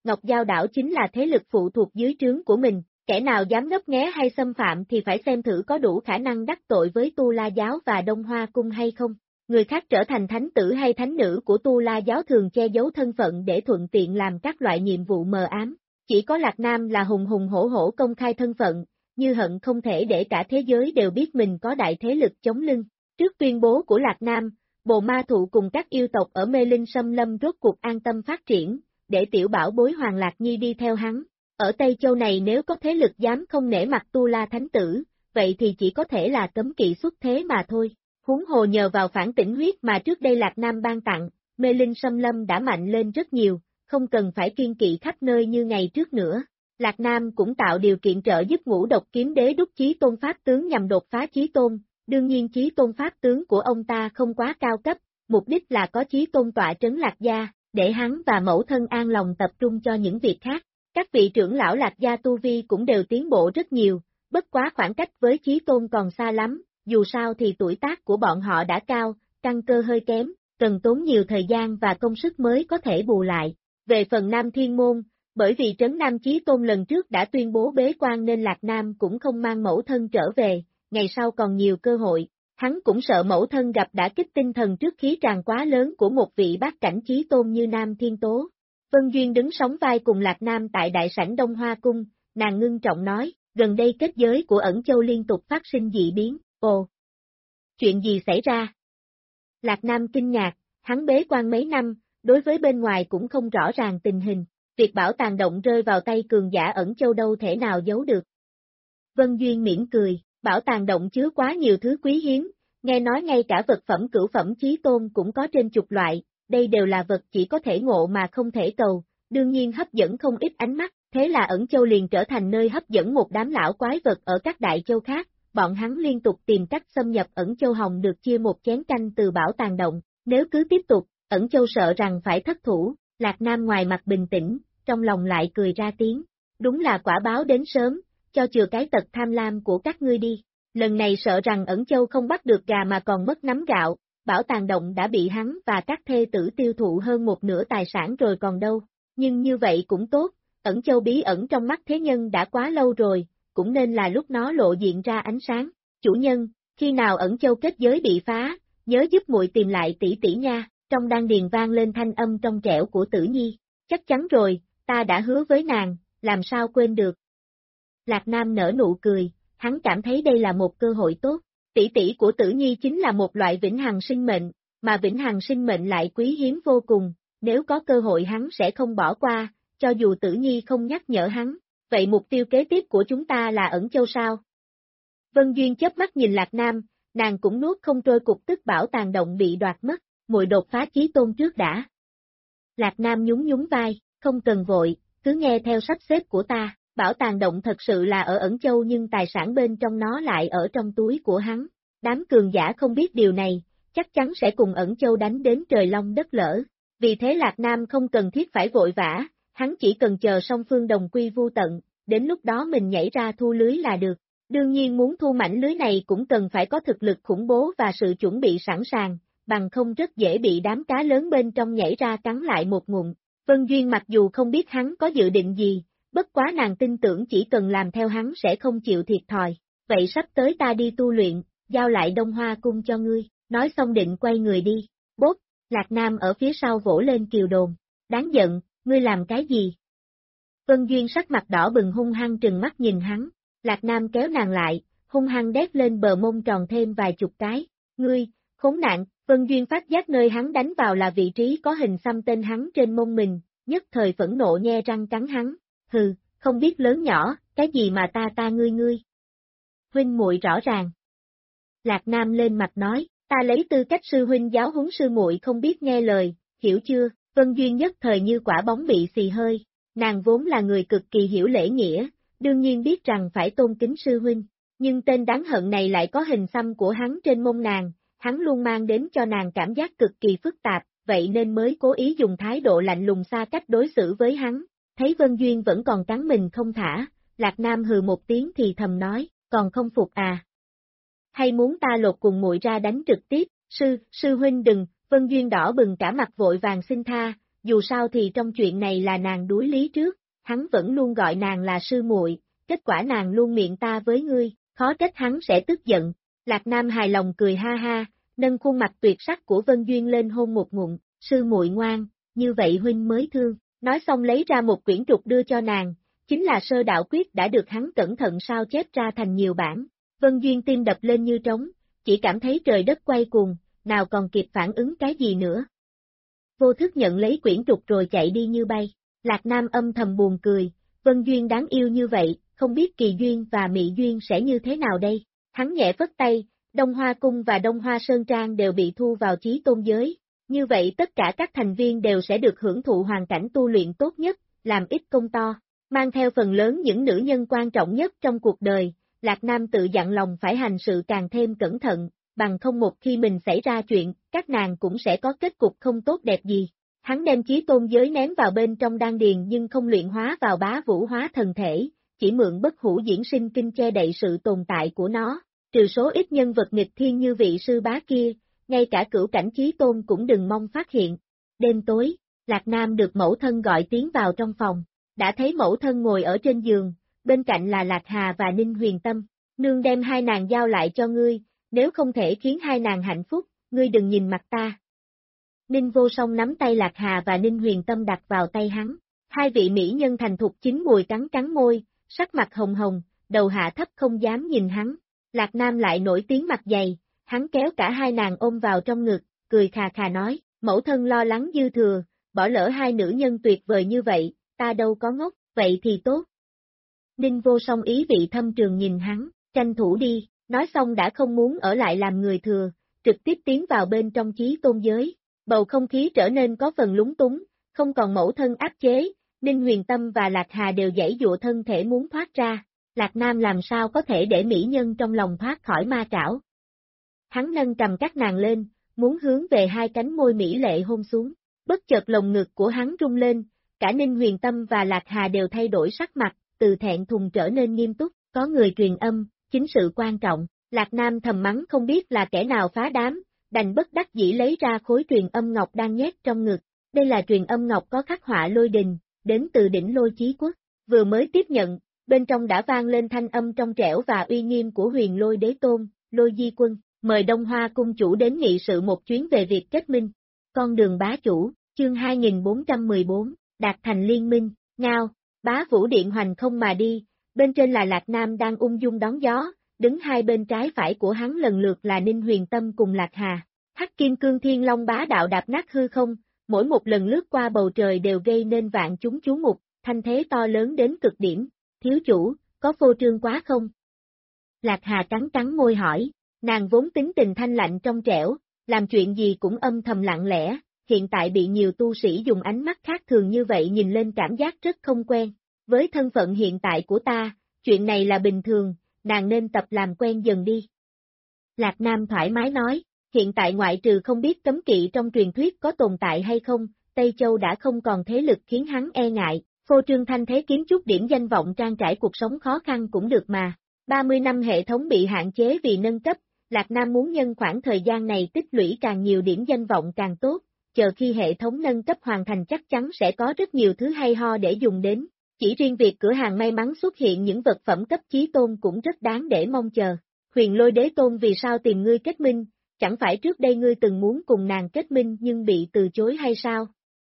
Ngọc Giao đảo chính là thế lực phụ thuộc dưới trướng của mình, kẻ nào dám ngấp nghé hay xâm phạm thì phải xem thử có đủ khả năng đắc tội với Tu La Giáo và Đông Hoa Cung hay không. Người khác trở thành thánh tử hay thánh nữ của Tu La Giáo thường che giấu thân phận để thuận tiện làm các loại nhiệm vụ mờ ám. Chỉ có Lạc Nam là hùng hùng hổ hổ công khai thân phận, như hận không thể để cả thế giới đều biết mình có đại thế lực chống lưng. Trước tuyên bố của Lạc Nam, Bồ Ma Thụ cùng các yêu tộc ở Mê Linh Xâm Lâm rốt cuộc an tâm phát triển, để tiểu bảo bối Hoàng Lạc Nhi đi theo hắn. Ở Tây Châu này nếu có thế lực dám không nể mặt Tu La Thánh Tử, vậy thì chỉ có thể là cấm kỵ xuất thế mà thôi. Huống hồ nhờ vào phản tỉnh huyết mà trước đây Lạc Nam ban tặng, Mê Linh Xâm Lâm đã mạnh lên rất nhiều, không cần phải kiêng kỵ khắp nơi như ngày trước nữa. Lạc Nam cũng tạo điều kiện trợ giúp Ngũ Độc Kiếm Đế đúc Chí Tôn Pháp tướng nhằm đột phá Chí Tôn, đương nhiên Chí Tôn Pháp tướng của ông ta không quá cao cấp, mục đích là có Chí Tôn tọa trấn Lạc Gia, để hắn và mẫu thân an lòng tập trung cho những việc khác. Các vị trưởng lão Lạc Gia tu vi cũng đều tiến bộ rất nhiều, bất quá khoảng cách với Chí Tôn còn xa lắm, dù sao thì tuổi tác của bọn họ đã cao, căn cơ hơi kém, cần tốn nhiều thời gian và công sức mới có thể bù lại. Về phần Nam Thiên Môn, bởi vì Trấn Nam Chí Tôn lần trước đã tuyên bố bế quan nên Lạc Nam cũng không mang mẫu thân trở về, ngày sau còn nhiều cơ hội, hắn cũng sợ mẫu thân gặp đả kích tinh thần trước khí tràn quá lớn của một vị bát cảnh Chí Tôn như Nam Thiên Tố. Vân Duyên đứng sóng vai cùng Lạc Nam tại đại sảnh Đông Hoa Cung, nàng ngưng trọng nói, gần đây kết giới của Ẩn Châu liên tục phát sinh dị biến, ồ. Chuyện gì xảy ra? Lạc Nam kinh ngạc, hắn bế quan mấy năm, đối với bên ngoài cũng không rõ ràng tình hình, việc bảo tàng động rơi vào tay cường giả Ẩn Châu đâu thể nào giấu được. Vân Duyên mỉm cười, bảo tàng động chứa quá nhiều thứ quý hiếm, nghe nói ngay cả vật phẩm cửu phẩm Chí Tôn cũng có trên chục loại, đây đều là vật chỉ có thể ngộ mà không thể cầu, đương nhiên hấp dẫn không ít ánh mắt, thế là Ẩn Châu liền trở thành nơi hấp dẫn một đám lão quái vật ở các đại châu khác, bọn hắn liên tục tìm cách xâm nhập Ẩn Châu Hồng được chia một chén canh từ bảo tàng động, nếu cứ tiếp tục, Ẩn Châu sợ rằng phải thất thủ, Lạc Nam ngoài mặt bình tĩnh, trong lòng lại cười ra tiếng, đúng là quả báo đến sớm, cho chừa cái tật tham lam của các ngươi đi, lần này sợ rằng Ẩn Châu không bắt được gà mà còn mất nắm gạo, bảo tàng động đã bị hắn và các thê tử tiêu thụ hơn một nửa tài sản rồi còn đâu, nhưng như vậy cũng tốt, Ẩn Châu bí ẩn trong mắt thế nhân đã quá lâu rồi, cũng nên là lúc nó lộ diện ra ánh sáng, chủ nhân, khi nào Ẩn Châu kết giới bị phá, nhớ giúp muội tìm lại tỷ tỷ nha, trong đan điền vang lên thanh âm trong trẻo của Tử Nhi, chắc chắn rồi, ta đã hứa với nàng, làm sao quên được. Lạc Nam nở nụ cười, hắn cảm thấy đây là một cơ hội tốt, tỷ tỷ của Tử Nhi chính là một loại vĩnh hằng sinh mệnh, mà vĩnh hằng sinh mệnh lại quý hiếm vô cùng, nếu có cơ hội hắn sẽ không bỏ qua, cho dù Tử Nhi không nhắc nhở hắn, vậy mục tiêu kế tiếp của chúng ta là Ẩn Châu sao? Vân Duyên chớp mắt nhìn Lạc Nam, nàng cũng nuốt không trôi cục tức bảo tàng động bị đoạt mất, muội đột phá Chí Tôn trước đã. Lạc Nam nhún nhún vai, không cần vội, cứ nghe theo sắp xếp của ta, bảo tàng động thật sự là ở Ẩn Châu nhưng tài sản bên trong nó lại ở trong túi của hắn, đám cường giả không biết điều này, chắc chắn sẽ cùng Ẩn Châu đánh đến trời long đất lở, vì thế Lạc Nam không cần thiết phải vội vã, hắn chỉ cần chờ song phương đồng quy vu tận, đến lúc đó mình nhảy ra thu lưới là được. Đương nhiên muốn thu mảnh lưới này cũng cần phải có thực lực khủng bố và sự chuẩn bị sẵn sàng, bằng không rất dễ bị đám cá lớn bên trong nhảy ra cắn lại một ngụm. Vân Duyên mặc dù không biết hắn có dự định gì, bất quá nàng tin tưởng chỉ cần làm theo hắn sẽ không chịu thiệt thòi. Vậy sắp tới ta đi tu luyện, giao lại Đông Hoa Cung cho ngươi, nói xong định quay người đi. Bốp, Lạc Nam ở phía sau vỗ lên kiều đồn, đáng giận, ngươi làm cái gì? Vân Duyên sắc mặt đỏ bừng hung hăng trừng mắt nhìn hắn. Lạc Nam kéo nàng lại, hung hăng đét lên bờ mông tròn thêm vài chục cái. Ngươi, khốn nạn, Vân Duyên phát giác nơi hắn đánh vào là vị trí có hình xăm tên hắn trên mông mình, nhất thời phẫn nộ nhe răng cắn hắn. Hừ, không biết lớn nhỏ, cái gì mà ta ngươi. Huynh muội rõ ràng. Lạc Nam lên mặt nói, ta lấy tư cách sư huynh giáo huấn sư muội không biết nghe lời, hiểu chưa? Vân Duyên nhất thời như quả bóng bị xì hơi, nàng vốn là người cực kỳ hiểu lễ nghĩa. Đương nhiên biết rằng phải tôn kính sư huynh, nhưng tên đáng hận này lại có hình xăm của hắn trên mông nàng, hắn luôn mang đến cho nàng cảm giác cực kỳ phức tạp, vậy nên mới cố ý dùng thái độ lạnh lùng xa cách đối xử với hắn. Thấy Vân Duyên vẫn còn cắn mình không thả, Lạc Nam hừ một tiếng thì thầm nói, còn không phục à? Hay muốn ta lột cùng muội ra đánh trực tiếp, sư huynh đừng, Vân Duyên đỏ bừng cả mặt vội vàng xin tha, dù sao thì trong chuyện này là nàng đối lý trước, hắn vẫn luôn gọi nàng là sư muội, kết quả nàng luôn miệng ta với ngươi, khó trách hắn sẽ tức giận. Lạc Nam hài lòng cười ha ha, nâng khuôn mặt tuyệt sắc của Vân Duyên lên hôn một ngụm, sư muội ngoan, như vậy huynh mới thương, nói xong lấy ra một quyển trục đưa cho nàng, chính là sơ đạo quyết đã được hắn cẩn thận sao chép ra thành nhiều bản. Vân Duyên tim đập lên như trống, chỉ cảm thấy trời đất quay cuồng, nào còn kịp phản ứng cái gì nữa. Vô thức nhận lấy quyển trục rồi chạy đi như bay. Lạc Nam âm thầm buồn cười, Vân Duyên đáng yêu như vậy, không biết Kỳ Duyên và Mị Duyên sẽ như thế nào đây. Hắn nhẹ phất tay, Đông Hoa Cung và Đông Hoa Sơn Trang đều bị thu vào chí tôn giới. Như vậy tất cả các thành viên đều sẽ được hưởng thụ hoàn cảnh tu luyện tốt nhất, làm ít công to, mang theo phần lớn những nữ nhân quan trọng nhất trong cuộc đời. Lạc Nam tự dặn lòng phải hành sự càng thêm cẩn thận, bằng không một khi mình xảy ra chuyện, các nàng cũng sẽ có kết cục không tốt đẹp gì. Hắn đem chí tôn giới ném vào bên trong đan điền nhưng không luyện hóa vào bá vũ hóa thần thể, chỉ mượn bất hủ diễn sinh kinh che đậy sự tồn tại của nó, trừ số ít nhân vật nghịch thiên như vị sư bá kia, ngay cả cửu cảnh chí tôn cũng đừng mong phát hiện. Đêm tối, Lạc Nam được mẫu thân gọi tiến vào trong phòng, đã thấy mẫu thân ngồi ở trên giường, bên cạnh là Lạc Hà và Ninh Huyền Tâm, nương đem hai nàng giao lại cho ngươi, nếu không thể khiến hai nàng hạnh phúc, ngươi đừng nhìn mặt ta. Ninh Vô Song nắm tay Lạc Hà và Ninh Huyền Tâm đặt vào tay hắn, hai vị mỹ nhân thành thục chín mùi cắn cắn môi, sắc mặt hồng hồng, đầu hạ thấp không dám nhìn hắn. Lạc Nam lại nổi tiếng mặt dày, hắn kéo cả hai nàng ôm vào trong ngực, cười khà khà nói, mẫu thân lo lắng dư thừa, bỏ lỡ hai nữ nhân tuyệt vời như vậy, ta đâu có ngốc, vậy thì tốt. Ninh Vô Song ý vị thâm trường nhìn hắn, tranh thủ đi, nói xong đã không muốn ở lại làm người thừa, trực tiếp tiến vào bên trong chí tôn giới. Bầu không khí trở nên có phần lúng túng, không còn mẫu thân áp chế, Ninh Huyền Tâm và Lạc Hà đều giãy giụa thân thể muốn thoát ra, Lạc Nam làm sao có thể để mỹ nhân trong lòng thoát khỏi ma trảo. Hắn nâng cầm các nàng lên, muốn hướng về hai cánh môi mỹ lệ hôn xuống, bất chợt lồng ngực của hắn rung lên, cả Ninh Huyền Tâm và Lạc Hà đều thay đổi sắc mặt, từ thẹn thùng trở nên nghiêm túc, có người truyền âm, chính sự quan trọng, Lạc Nam thầm mắng không biết là kẻ nào phá đám, đành bất đắc dĩ lấy ra khối truyền âm ngọc đang nhét trong ngực, đây là truyền âm ngọc có khắc họa lôi đình, đến từ đỉnh Lôi Chí Quốc, vừa mới tiếp nhận, bên trong đã vang lên thanh âm trong trẻo và uy nghiêm của Huyền Lôi Đế Tôn, Lôi Di Quân, mời Đông Hoa Cung chủ đến nghị sự một chuyến về việc kết minh. Con đường bá chủ, chương 2414, đạt thành liên minh, ngao, bá vũ điện hoành không mà đi, bên trên là Lạc Nam đang ung dung đón gió, đứng hai bên trái phải của hắn lần lượt là Ninh Huyền Tâm cùng Lạc Hà. Hắc Kim Cương Thiên Long bá đạo đạp nát hư không, mỗi một lần lướt qua bầu trời đều gây nên vạn chúng chú mục, thanh thế to lớn đến cực điểm. Thiếu chủ, có phô trương quá không? Lạc Hà cắn cắn môi hỏi, nàng vốn tính tình thanh lạnh trong trẻo, làm chuyện gì cũng âm thầm lặng lẽ, hiện tại bị nhiều tu sĩ dùng ánh mắt khác thường như vậy nhìn lên cảm giác rất không quen. Với thân phận hiện tại của ta, chuyện này là bình thường, nàng nên tập làm quen dần đi. Lạc Nam thoải mái nói, hiện tại ngoại trừ không biết cấm kỵ trong truyền thuyết có tồn tại hay không, Tây Châu đã không còn thế lực khiến hắn e ngại, phô trương thanh thế kiếm chút điểm danh vọng trang trải cuộc sống khó khăn cũng được mà. 30 năm hệ thống bị hạn chế vì nâng cấp, Lạc Nam muốn nhân khoảng thời gian này tích lũy càng nhiều điểm danh vọng càng tốt, chờ khi hệ thống nâng cấp hoàn thành chắc chắn sẽ có rất nhiều thứ hay ho để dùng đến. Chỉ riêng việc cửa hàng may mắn xuất hiện những vật phẩm cấp chí tôn cũng rất đáng để mong chờ. Huyền Lôi Đế Tôn vì sao tìm ngươi kết minh, chẳng phải trước đây ngươi từng muốn cùng nàng kết minh nhưng bị từ chối hay sao?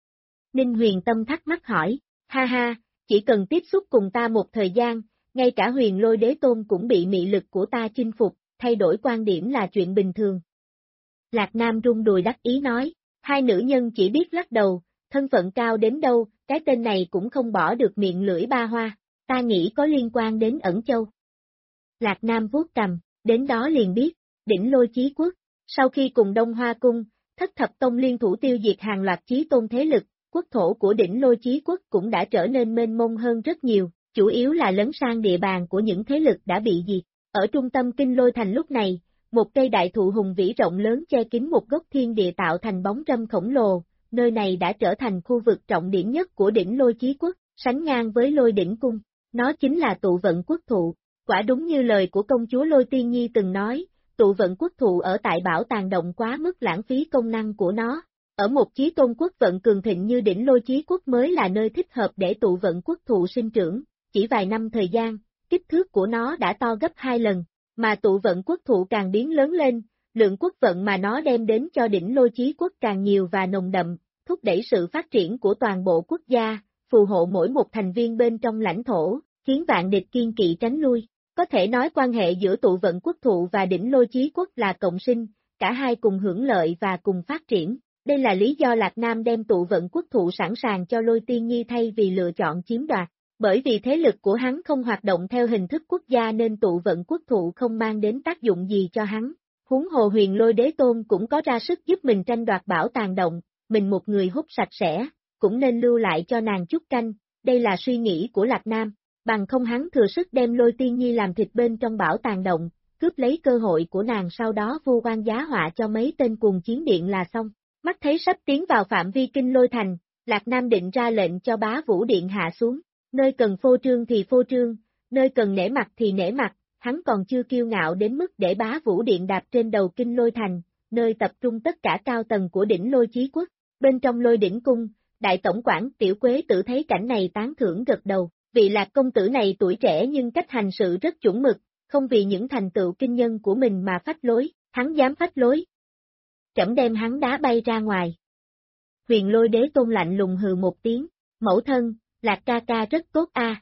Ninh Huyền Tâm thắc mắc hỏi, ha ha, chỉ cần tiếp xúc cùng ta một thời gian, ngay cả Huyền Lôi Đế Tôn cũng bị mị lực của ta chinh phục, thay đổi quan điểm là chuyện bình thường. Lạc Nam rung đùi đắc ý nói, hai nữ nhân chỉ biết lắc đầu, thân phận cao đến đâu, cái tên này cũng không bỏ được miệng lưỡi ba hoa, ta nghĩ có liên quan đến Ẩn Châu. Lạc Nam vuốt cằm, đến đó liền biết, đỉnh Lôi Chí Quốc, sau khi cùng Đông Hoa Cung, Thất Thập Tông liên thủ tiêu diệt hàng loạt chí tôn thế lực, quốc thổ của đỉnh Lôi Chí Quốc cũng đã trở nên mênh mông hơn rất nhiều, chủ yếu là lấn sang địa bàn của những thế lực đã bị diệt. Ở trung tâm Kinh Lôi Thành lúc này, một cây đại thụ hùng vĩ rộng lớn che kín một gốc thiên địa tạo thành bóng râm khổng lồ, nơi này đã trở thành khu vực trọng điểm nhất của đỉnh Lôi Chí Quốc, sánh ngang với Lôi Đỉnh Cung. Nó chính là tụ vận quốc thụ, quả đúng như lời của công chúa Lôi Tiên Nhi từng nói, tụ vận quốc thụ ở tại bảo tàng động quá mức lãng phí công năng của nó. Ở một chí tôn quốc vận cường thịnh như đỉnh Lôi Chí Quốc mới là nơi thích hợp để tụ vận quốc thụ sinh trưởng, chỉ vài năm thời gian, kích thước của nó đã to gấp 2 lần, mà tụ vận quốc thụ càng biến lớn lên, lượng quốc vận mà nó đem đến cho đỉnh Lôi Chí Quốc càng nhiều và nồng đậm, thúc đẩy sự phát triển của toàn bộ quốc gia, phù hộ mỗi một thành viên bên trong lãnh thổ, khiến vạn địch kiên kỵ tránh lui. Có thể nói quan hệ giữa tụ vận quốc thụ và đỉnh Lôi Chí Quốc là cộng sinh, cả hai cùng hưởng lợi và cùng phát triển. Đây là lý do Lạc Nam đem tụ vận quốc thụ sẵn sàng cho Lôi Tiên Nhi thay vì lựa chọn chiếm đoạt. Bởi vì thế lực của hắn không hoạt động theo hình thức quốc gia nên tụ vận quốc thụ không mang đến tác dụng gì cho hắn. Huống hồ Huyền Lôi Đế Tôn cũng có ra sức giúp mình tranh đoạt bảo tàng động, mình một người hút sạch sẽ, cũng nên lưu lại cho nàng chút canh, đây là suy nghĩ của Lạc Nam, bằng không hắn thừa sức đem Lôi Tiên Nhi làm thịt bên trong bảo tàng động, cướp lấy cơ hội của nàng sau đó vu oan giá họa cho mấy tên cuồng chiến điện là xong. Mắt thấy sắp tiến vào phạm vi Kinh Lôi Thành, Lạc Nam định ra lệnh cho Bá Vũ Điện hạ xuống, nơi cần phô trương thì phô trương, nơi cần nể mặt thì nể mặt, hắn còn chưa kiêu ngạo đến mức để Bá Vũ Điện đạp trên đầu Kinh Lôi Thành, nơi tập trung tất cả cao tầng của đỉnh Lôi Chí Quốc. Bên trong Lôi Đỉnh Cung, Đại Tổng quản Tiểu Quế Tử thấy cảnh này tán thưởng gật đầu, vị Lạc công tử này tuổi trẻ nhưng cách hành sự rất chuẩn mực, không vì những thành tựu kinh nhân của mình mà phách lối, hắn dám phách lối. Trẫm đem hắn đá bay ra ngoài. Huyền Lôi Đế Tôn lạnh lùng hừ một tiếng, mẫu thân, Lạc ca ca rất tốt a.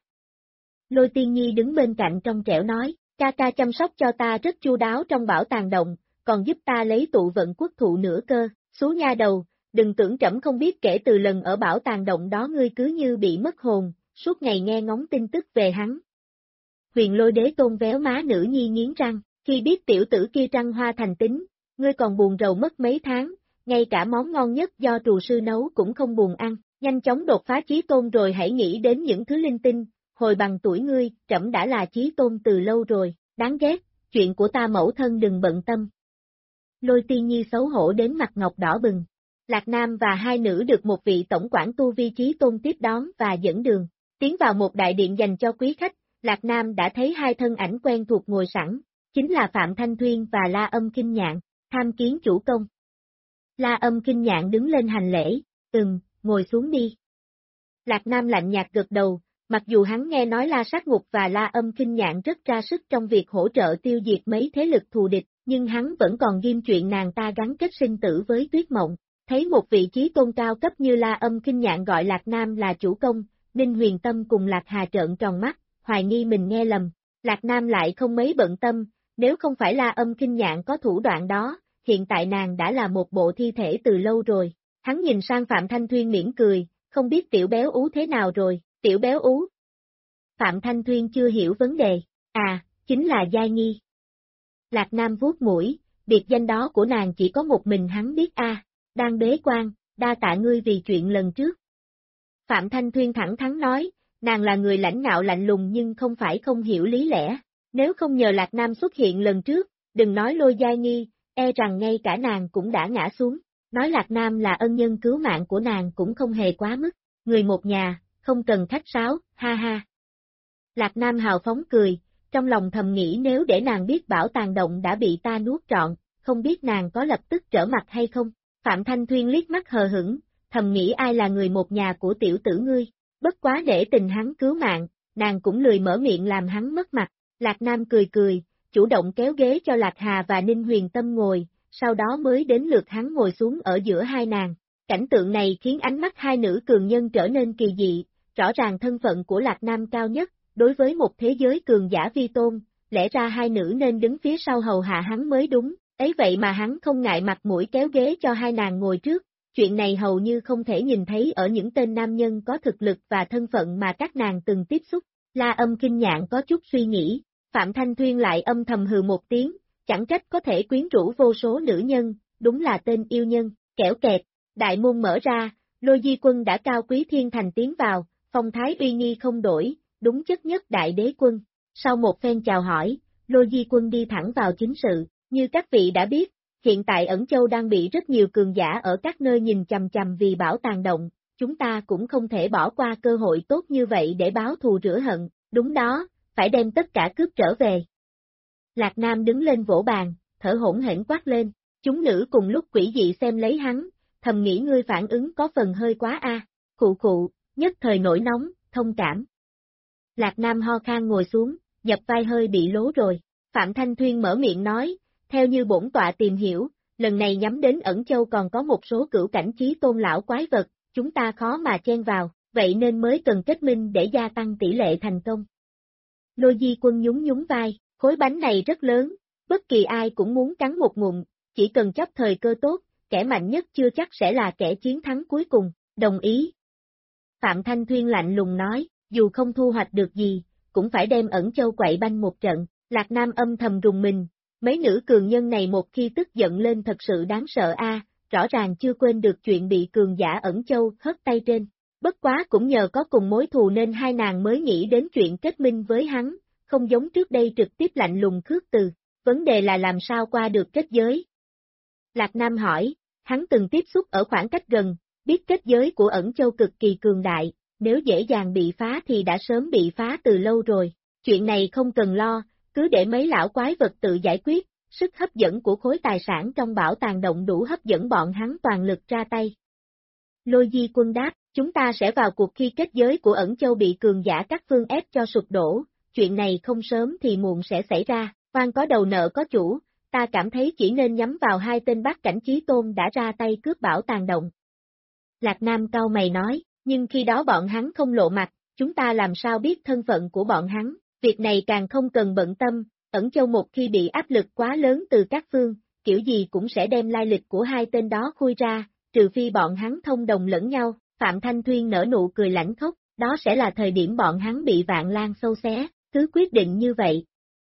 Lôi Tiên Nhi đứng bên cạnh trong trẻo nói, ca ca chăm sóc cho ta rất chu đáo trong bảo tàng động, còn giúp ta lấy tụ vận quốc thụ nữa cơ, xú nha đầu, đừng tưởng trẫm không biết kể từ lần ở bảo tàng động đó ngươi cứ như bị mất hồn, suốt ngày nghe ngóng tin tức về hắn. Huyền Lôi Đế Tôn véo má nữ nhi nghiến răng, khi biết tiểu tử kia trăng hoa thành tính, ngươi còn buồn rầu mất mấy tháng, ngay cả món ngon nhất do trù sư nấu cũng không buồn ăn, nhanh chóng đột phá chí tôn rồi hãy nghĩ đến những thứ linh tinh, hồi bằng tuổi ngươi, trẫm đã là chí tôn từ lâu rồi, đáng ghét, chuyện của ta mẫu thân đừng bận tâm. Lôi Tiên Nhi xấu hổ đến mặt ngọc đỏ bừng. Lạc Nam và hai nữ được một vị tổng quản tu vi chí tôn tiếp đón và dẫn đường, tiến vào một đại điện dành cho quý khách, Lạc Nam đã thấy hai thân ảnh quen thuộc ngồi sẵn, chính là Phạm Thanh Thuyên và La Âm Kinh Nhạn, tham kiến chủ công. La Âm Kinh Nhạn đứng lên hành lễ, ngồi xuống đi. Lạc Nam lạnh nhạt gật đầu, mặc dù hắn nghe nói La Sát Ngục và La Âm Kinh Nhạn rất ra sức trong việc hỗ trợ tiêu diệt mấy thế lực thù địch, nhưng hắn vẫn còn ghim chuyện nàng ta gắn kết sinh tử với Tuyết Mộng. Thấy một vị trí tôn cao cấp như La Âm Kinh Nhạn gọi Lạc Nam là chủ công, Ninh Huyền Tâm cùng Lạc Hà trợn tròn mắt, hoài nghi mình nghe lầm. Lạc Nam lại không mấy bận tâm, nếu không phải La Âm Kinh Nhạn có thủ đoạn đó, hiện tại nàng đã là một bộ thi thể từ lâu rồi. Hắn nhìn sang Phạm Thanh Thuyên mỉm cười, không biết tiểu béo ú thế nào rồi, tiểu béo ú. Phạm Thanh Thuyên chưa hiểu vấn đề, chính là Giai Nhi. Lạc Nam vuốt mũi, biệt danh đó của nàng chỉ có một mình hắn biết đang bế quan, đa tạ ngươi vì chuyện lần trước. Phạm Thanh Thuyên thẳng thắn nói, nàng là người lãnh ngạo lạnh lùng nhưng không phải không hiểu lý lẽ, nếu không nhờ Lạc Nam xuất hiện lần trước, đừng nói Lôi Giai Nghi, e rằng ngay cả nàng cũng đã ngã xuống, nói Lạc Nam là ân nhân cứu mạng của nàng cũng không hề quá mức, người một nhà, không cần khách sáo, ha ha. Lạc Nam hào phóng cười, trong lòng thầm nghĩ nếu để nàng biết bảo tàng động đã bị ta nuốt trọn, không biết nàng có lập tức trở mặt hay không. Phạm Thanh Thuyên liếc mắt hờ hững, thầm nghĩ ai là người một nhà của tiểu tử ngươi, bất quá để tình hắn cứu mạng, nàng cũng lười mở miệng làm hắn mất mặt. Lạc Nam cười cười, chủ động kéo ghế cho Lạc Hà và Ninh Huyền Tâm ngồi, sau đó mới đến lượt hắn ngồi xuống ở giữa hai nàng. Cảnh tượng này khiến ánh mắt hai nữ cường nhân trở nên kỳ dị, rõ ràng thân phận của Lạc Nam cao nhất, đối với một thế giới cường giả vi tôn, lẽ ra hai nữ nên đứng phía sau hầu hạ hắn mới đúng. Ấy vậy mà hắn không ngại mặt mũi kéo ghế cho hai nàng ngồi trước, chuyện này hầu như không thể nhìn thấy ở những tên nam nhân có thực lực và thân phận mà các nàng từng tiếp xúc. La Âm Kinh Nhạn có chút suy nghĩ, Phạm Thanh Thuyên lại âm thầm hừ một tiếng, chẳng trách có thể quyến rũ vô số nữ nhân, đúng là tên yêu nhân, kẻo kẹt, đại môn mở ra, Lôi Di Quân đã cao quý thiên thành tiến vào, phong thái uy nghi không đổi, đúng chất nhất đại đế quân. Sau một phen chào hỏi, Lôi Di Quân đi thẳng vào chính sự. Như các vị đã biết, hiện tại Ẩn Châu đang bị rất nhiều cường giả ở các nơi nhìn chằm chằm vì bảo tàng động, chúng ta cũng không thể bỏ qua cơ hội tốt như vậy để báo thù rửa hận, đúng đó, phải đem tất cả cướp trở về. Lạc Nam đứng lên vỗ bàn, thở hổn hển quát lên, chúng nữ cùng lúc quỷ dị xem lấy hắn, thầm nghĩ ngươi phản ứng có phần hơi quá a. Khụ khụ, nhất thời nổi nóng, thông cảm. Lạc Nam ho khan ngồi xuống, dập vai hơi bị lố rồi. Phạm Thanh Thuyên mở miệng nói, theo như bổn tọa tìm hiểu, lần này nhắm đến Ẩn Châu còn có một số cửu cảnh chí tôn lão quái vật, chúng ta khó mà chen vào, vậy nên mới cần kết minh để gia tăng tỷ lệ thành công. Lôi Di Quân nhún nhún vai, khối bánh này rất lớn, bất kỳ ai cũng muốn cắn một ngụm, chỉ cần chấp thời cơ tốt, kẻ mạnh nhất chưa chắc sẽ là kẻ chiến thắng cuối cùng, đồng ý. Phạm Thanh Thuyên lạnh lùng nói, dù không thu hoạch được gì, cũng phải đem Ẩn Châu quậy banh một trận. Lạc Nam âm thầm rùng mình, mấy nữ cường nhân này một khi tức giận lên thật sự đáng sợ a, rõ ràng chưa quên được chuyện bị cường giả Ẩn Châu hất tay trên. Bất quá cũng nhờ có cùng mối thù nên hai nàng mới nghĩ đến chuyện kết minh với hắn, không giống trước đây trực tiếp lạnh lùng khước từ, vấn đề là làm sao qua được kết giới. Lạc Nam hỏi, hắn từng tiếp xúc ở khoảng cách gần, biết kết giới của Ẩn Châu cực kỳ cường đại, nếu dễ dàng bị phá thì đã sớm bị phá từ lâu rồi, chuyện này không cần lo, cứ để mấy lão quái vật tự giải quyết, sức hấp dẫn của khối tài sản trong bảo tàng động đủ hấp dẫn bọn hắn toàn lực ra tay. Lôi Di Quân đáp, chúng ta sẽ vào cuộc khi kết giới của Ẩn Châu bị cường giả các phương ép cho sụp đổ, chuyện này không sớm thì muộn sẽ xảy ra, oan có đầu nợ có chủ, ta cảm thấy chỉ nên nhắm vào hai tên bát cảnh chí tôn đã ra tay cướp bảo tàng động. Lạc Nam cau mày nói, nhưng khi đó bọn hắn không lộ mặt, chúng ta làm sao biết thân phận của bọn hắn, việc này càng không cần bận tâm, Ẩn Châu một khi bị áp lực quá lớn từ các phương, kiểu gì cũng sẽ đem lai lịch của hai tên đó khui ra, trừ phi bọn hắn thông đồng lẫn nhau, Phạm Thanh Thuyên nở nụ cười lãnh khốc, đó sẽ là thời điểm bọn hắn bị Vạn Lan sâu xé, cứ quyết định như vậy.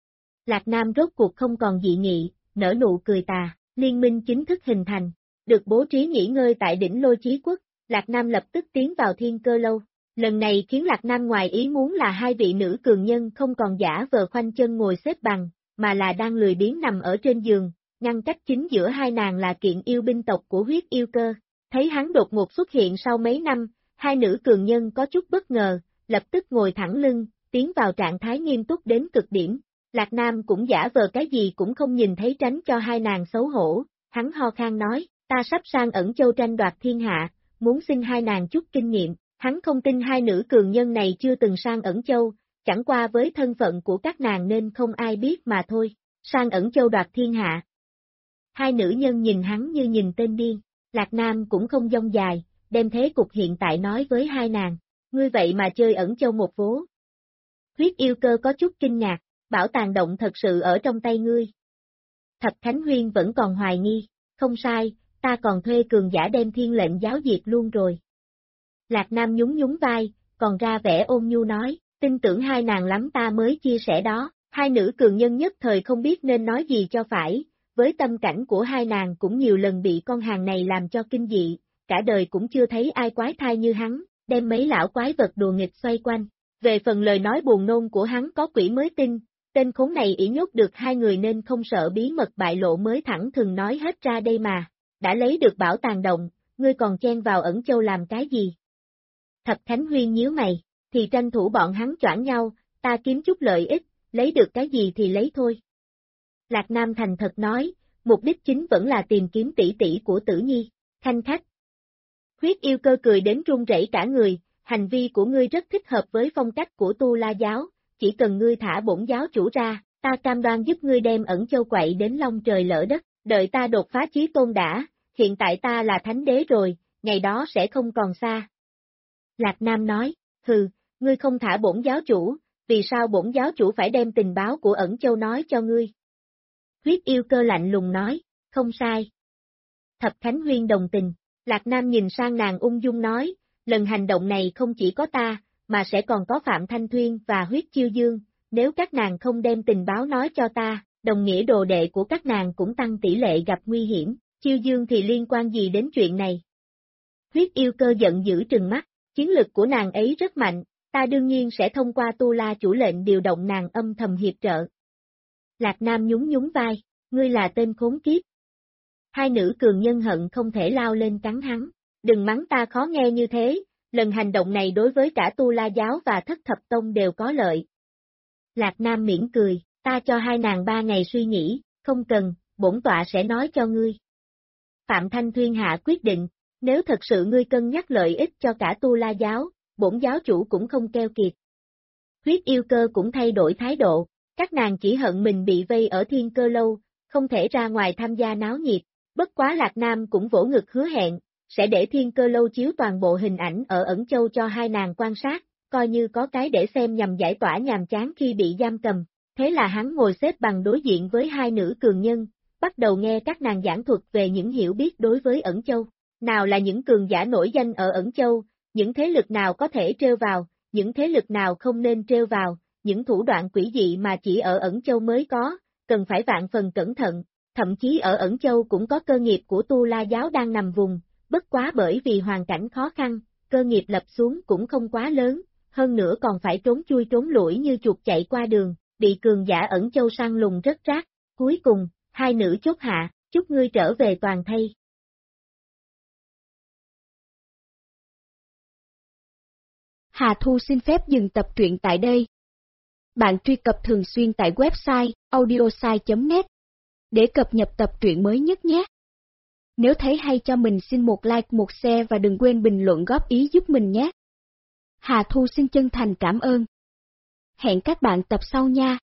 Lạc Nam rốt cuộc không còn dị nghị, nở nụ cười tà, liên minh chính thức hình thành, được bố trí nghỉ ngơi tại đỉnh Lôi Chí Quốc, Lạc Nam lập tức tiến vào Thiên Cơ Lâu. Lần này khiến Lạc Nam ngoài ý muốn là hai vị nữ cường nhân không còn giả vờ khoanh chân ngồi xếp bằng, mà là đang lười biếng nằm ở trên giường, ngăn cách chính giữa hai nàng là kiện yêu binh tộc của huyết yêu cơ. Thấy hắn đột ngột xuất hiện sau mấy năm, hai nữ cường nhân có chút bất ngờ, lập tức ngồi thẳng lưng, tiến vào trạng thái nghiêm túc đến cực điểm. Lạc Nam cũng giả vờ cái gì cũng không nhìn thấy tránh cho hai nàng xấu hổ, hắn ho khan nói, ta sắp sang Ẩn Châu tranh đoạt thiên hạ, muốn xin hai nàng chút kinh nghiệm. Hắn không tin hai nữ cường nhân này chưa từng sang Ẩn Châu, chẳng qua với thân phận của các nàng nên không ai biết mà thôi, sang Ẩn Châu đoạt thiên hạ. Hai nữ nhân nhìn hắn như nhìn tên điên, Lạc Nam cũng không dông dài, đem thế cục hiện tại nói với hai nàng, ngươi vậy mà chơi Ẩn Châu một vố. Huyết yêu cơ có chút kinh ngạc, bảo tàng động thật sự ở trong tay ngươi. Thập Khánh Huyên vẫn còn hoài nghi, không sai, ta còn thuê cường giả đem thiên lệnh giáo diệt luôn rồi. Lạc Nam nhún nhún vai, còn ra vẻ ôn nhu nói, tin tưởng hai nàng lắm ta mới chia sẻ đó, hai nữ cường nhân nhất thời không biết nên nói gì cho phải, với tâm cảnh của hai nàng cũng nhiều lần bị con hàng này làm cho kinh dị, cả đời cũng chưa thấy ai quái thai như hắn, đem mấy lão quái vật đùa nghịch xoay quanh. Về phần lời nói buồn nôn của hắn có quỷ mới tin, tên khốn này ỷ nhốt được hai người nên không sợ bí mật bại lộ mới thẳng thừng nói hết ra đây mà, đã lấy được bảo tàng động, ngươi còn chen vào Ẩn Châu làm cái gì? Thập Khánh Huyên nhíu mày, thì tranh thủ bọn hắn choảng nhau, ta kiếm chút lợi ích, lấy được cái gì thì lấy thôi. Lạc Nam thành thật nói, mục đích chính vẫn là tìm kiếm tỷ tỷ của Tử Nhi, khanh khách. Huyết yêu cơ cười đến run rẩy cả người, hành vi của ngươi rất thích hợp với phong cách của Tu La giáo, chỉ cần ngươi thả bổn giáo chủ ra, ta cam đoan giúp ngươi đem Ẩn Châu quậy đến long trời lỡ đất, đợi ta đột phá chí tôn đã, hiện tại ta là thánh đế rồi, ngày đó sẽ không còn xa. Lạc Nam nói, hừ, ngươi không thả bổn giáo chủ, vì sao bổn giáo chủ phải đem tình báo của Ẩn Châu nói cho ngươi? Huyết yêu cơ lạnh lùng nói, không sai. Thập Khánh Huyên đồng tình, Lạc Nam nhìn sang nàng ung dung nói, lần hành động này không chỉ có ta, mà sẽ còn có Phạm Thanh Thuyên và Huyết Chiêu Dương, nếu các nàng không đem tình báo nói cho ta, đồng nghĩa đồ đệ của các nàng cũng tăng tỷ lệ gặp nguy hiểm, Chiêu Dương thì liên quan gì đến chuyện này? Huyết yêu cơ giận dữ trừng mắt, chiến lực của nàng ấy rất mạnh, ta đương nhiên sẽ thông qua Tu La chủ lệnh điều động nàng âm thầm hiệp trợ. Lạc Nam nhún nhún vai, ngươi là tên khốn kiếp. Hai nữ cường nhân hận không thể lao lên cắn hắn, đừng mắng ta khó nghe như thế, lần hành động này đối với cả Tu La giáo và Thất Thập Tông đều có lợi. Lạc Nam mỉm cười, ta cho hai nàng 3 ngày suy nghĩ, không cần, bổn tọa sẽ nói cho ngươi. Phạm Thanh Thuyên hạ quyết định, Nếu thật sự ngươi cân nhắc lợi ích cho cả Tu La giáo, bổn giáo chủ cũng không keo kiệt. Huyết yêu cơ cũng thay đổi thái độ, các nàng chỉ hận mình bị vây ở Thiên Cơ Lâu, không thể ra ngoài tham gia náo nhiệt, bất quá Lạc Nam cũng vỗ ngực hứa hẹn, sẽ để Thiên Cơ Lâu chiếu toàn bộ hình ảnh ở Ẩn Châu cho hai nàng quan sát, coi như có cái để xem nhằm giải tỏa nhàm chán khi bị giam cầm. Thế là hắn ngồi xếp bằng đối diện với hai nữ cường nhân, bắt đầu nghe các nàng giảng thuật về những hiểu biết đối với Ẩn Châu. Nào là những cường giả nổi danh ở Ẩn Châu, những thế lực nào có thể trêu vào, những thế lực nào không nên trêu vào, những thủ đoạn quỷ dị mà chỉ ở Ẩn Châu mới có, cần phải vạn phần cẩn thận, thậm chí ở Ẩn Châu cũng có cơ nghiệp của Tu La giáo đang nằm vùng, bất quá bởi vì hoàn cảnh khó khăn, cơ nghiệp lập xuống cũng không quá lớn, hơn nữa còn phải trốn chui trốn lủi như chuột chạy qua đường, bị cường giả Ẩn Châu săn lùng rất rác. Cuối cùng, hai nữ chốt hạ, chúc ngươi trở về toàn thây. Hà Thu xin phép dừng tập truyện tại đây. Bạn truy cập thường xuyên tại website audiosai.net để cập nhật tập truyện mới nhất nhé. Nếu thấy hay cho mình xin một like, một share và đừng quên bình luận góp ý giúp mình nhé. Hà Thu xin chân thành cảm ơn. Hẹn các bạn tập sau nha.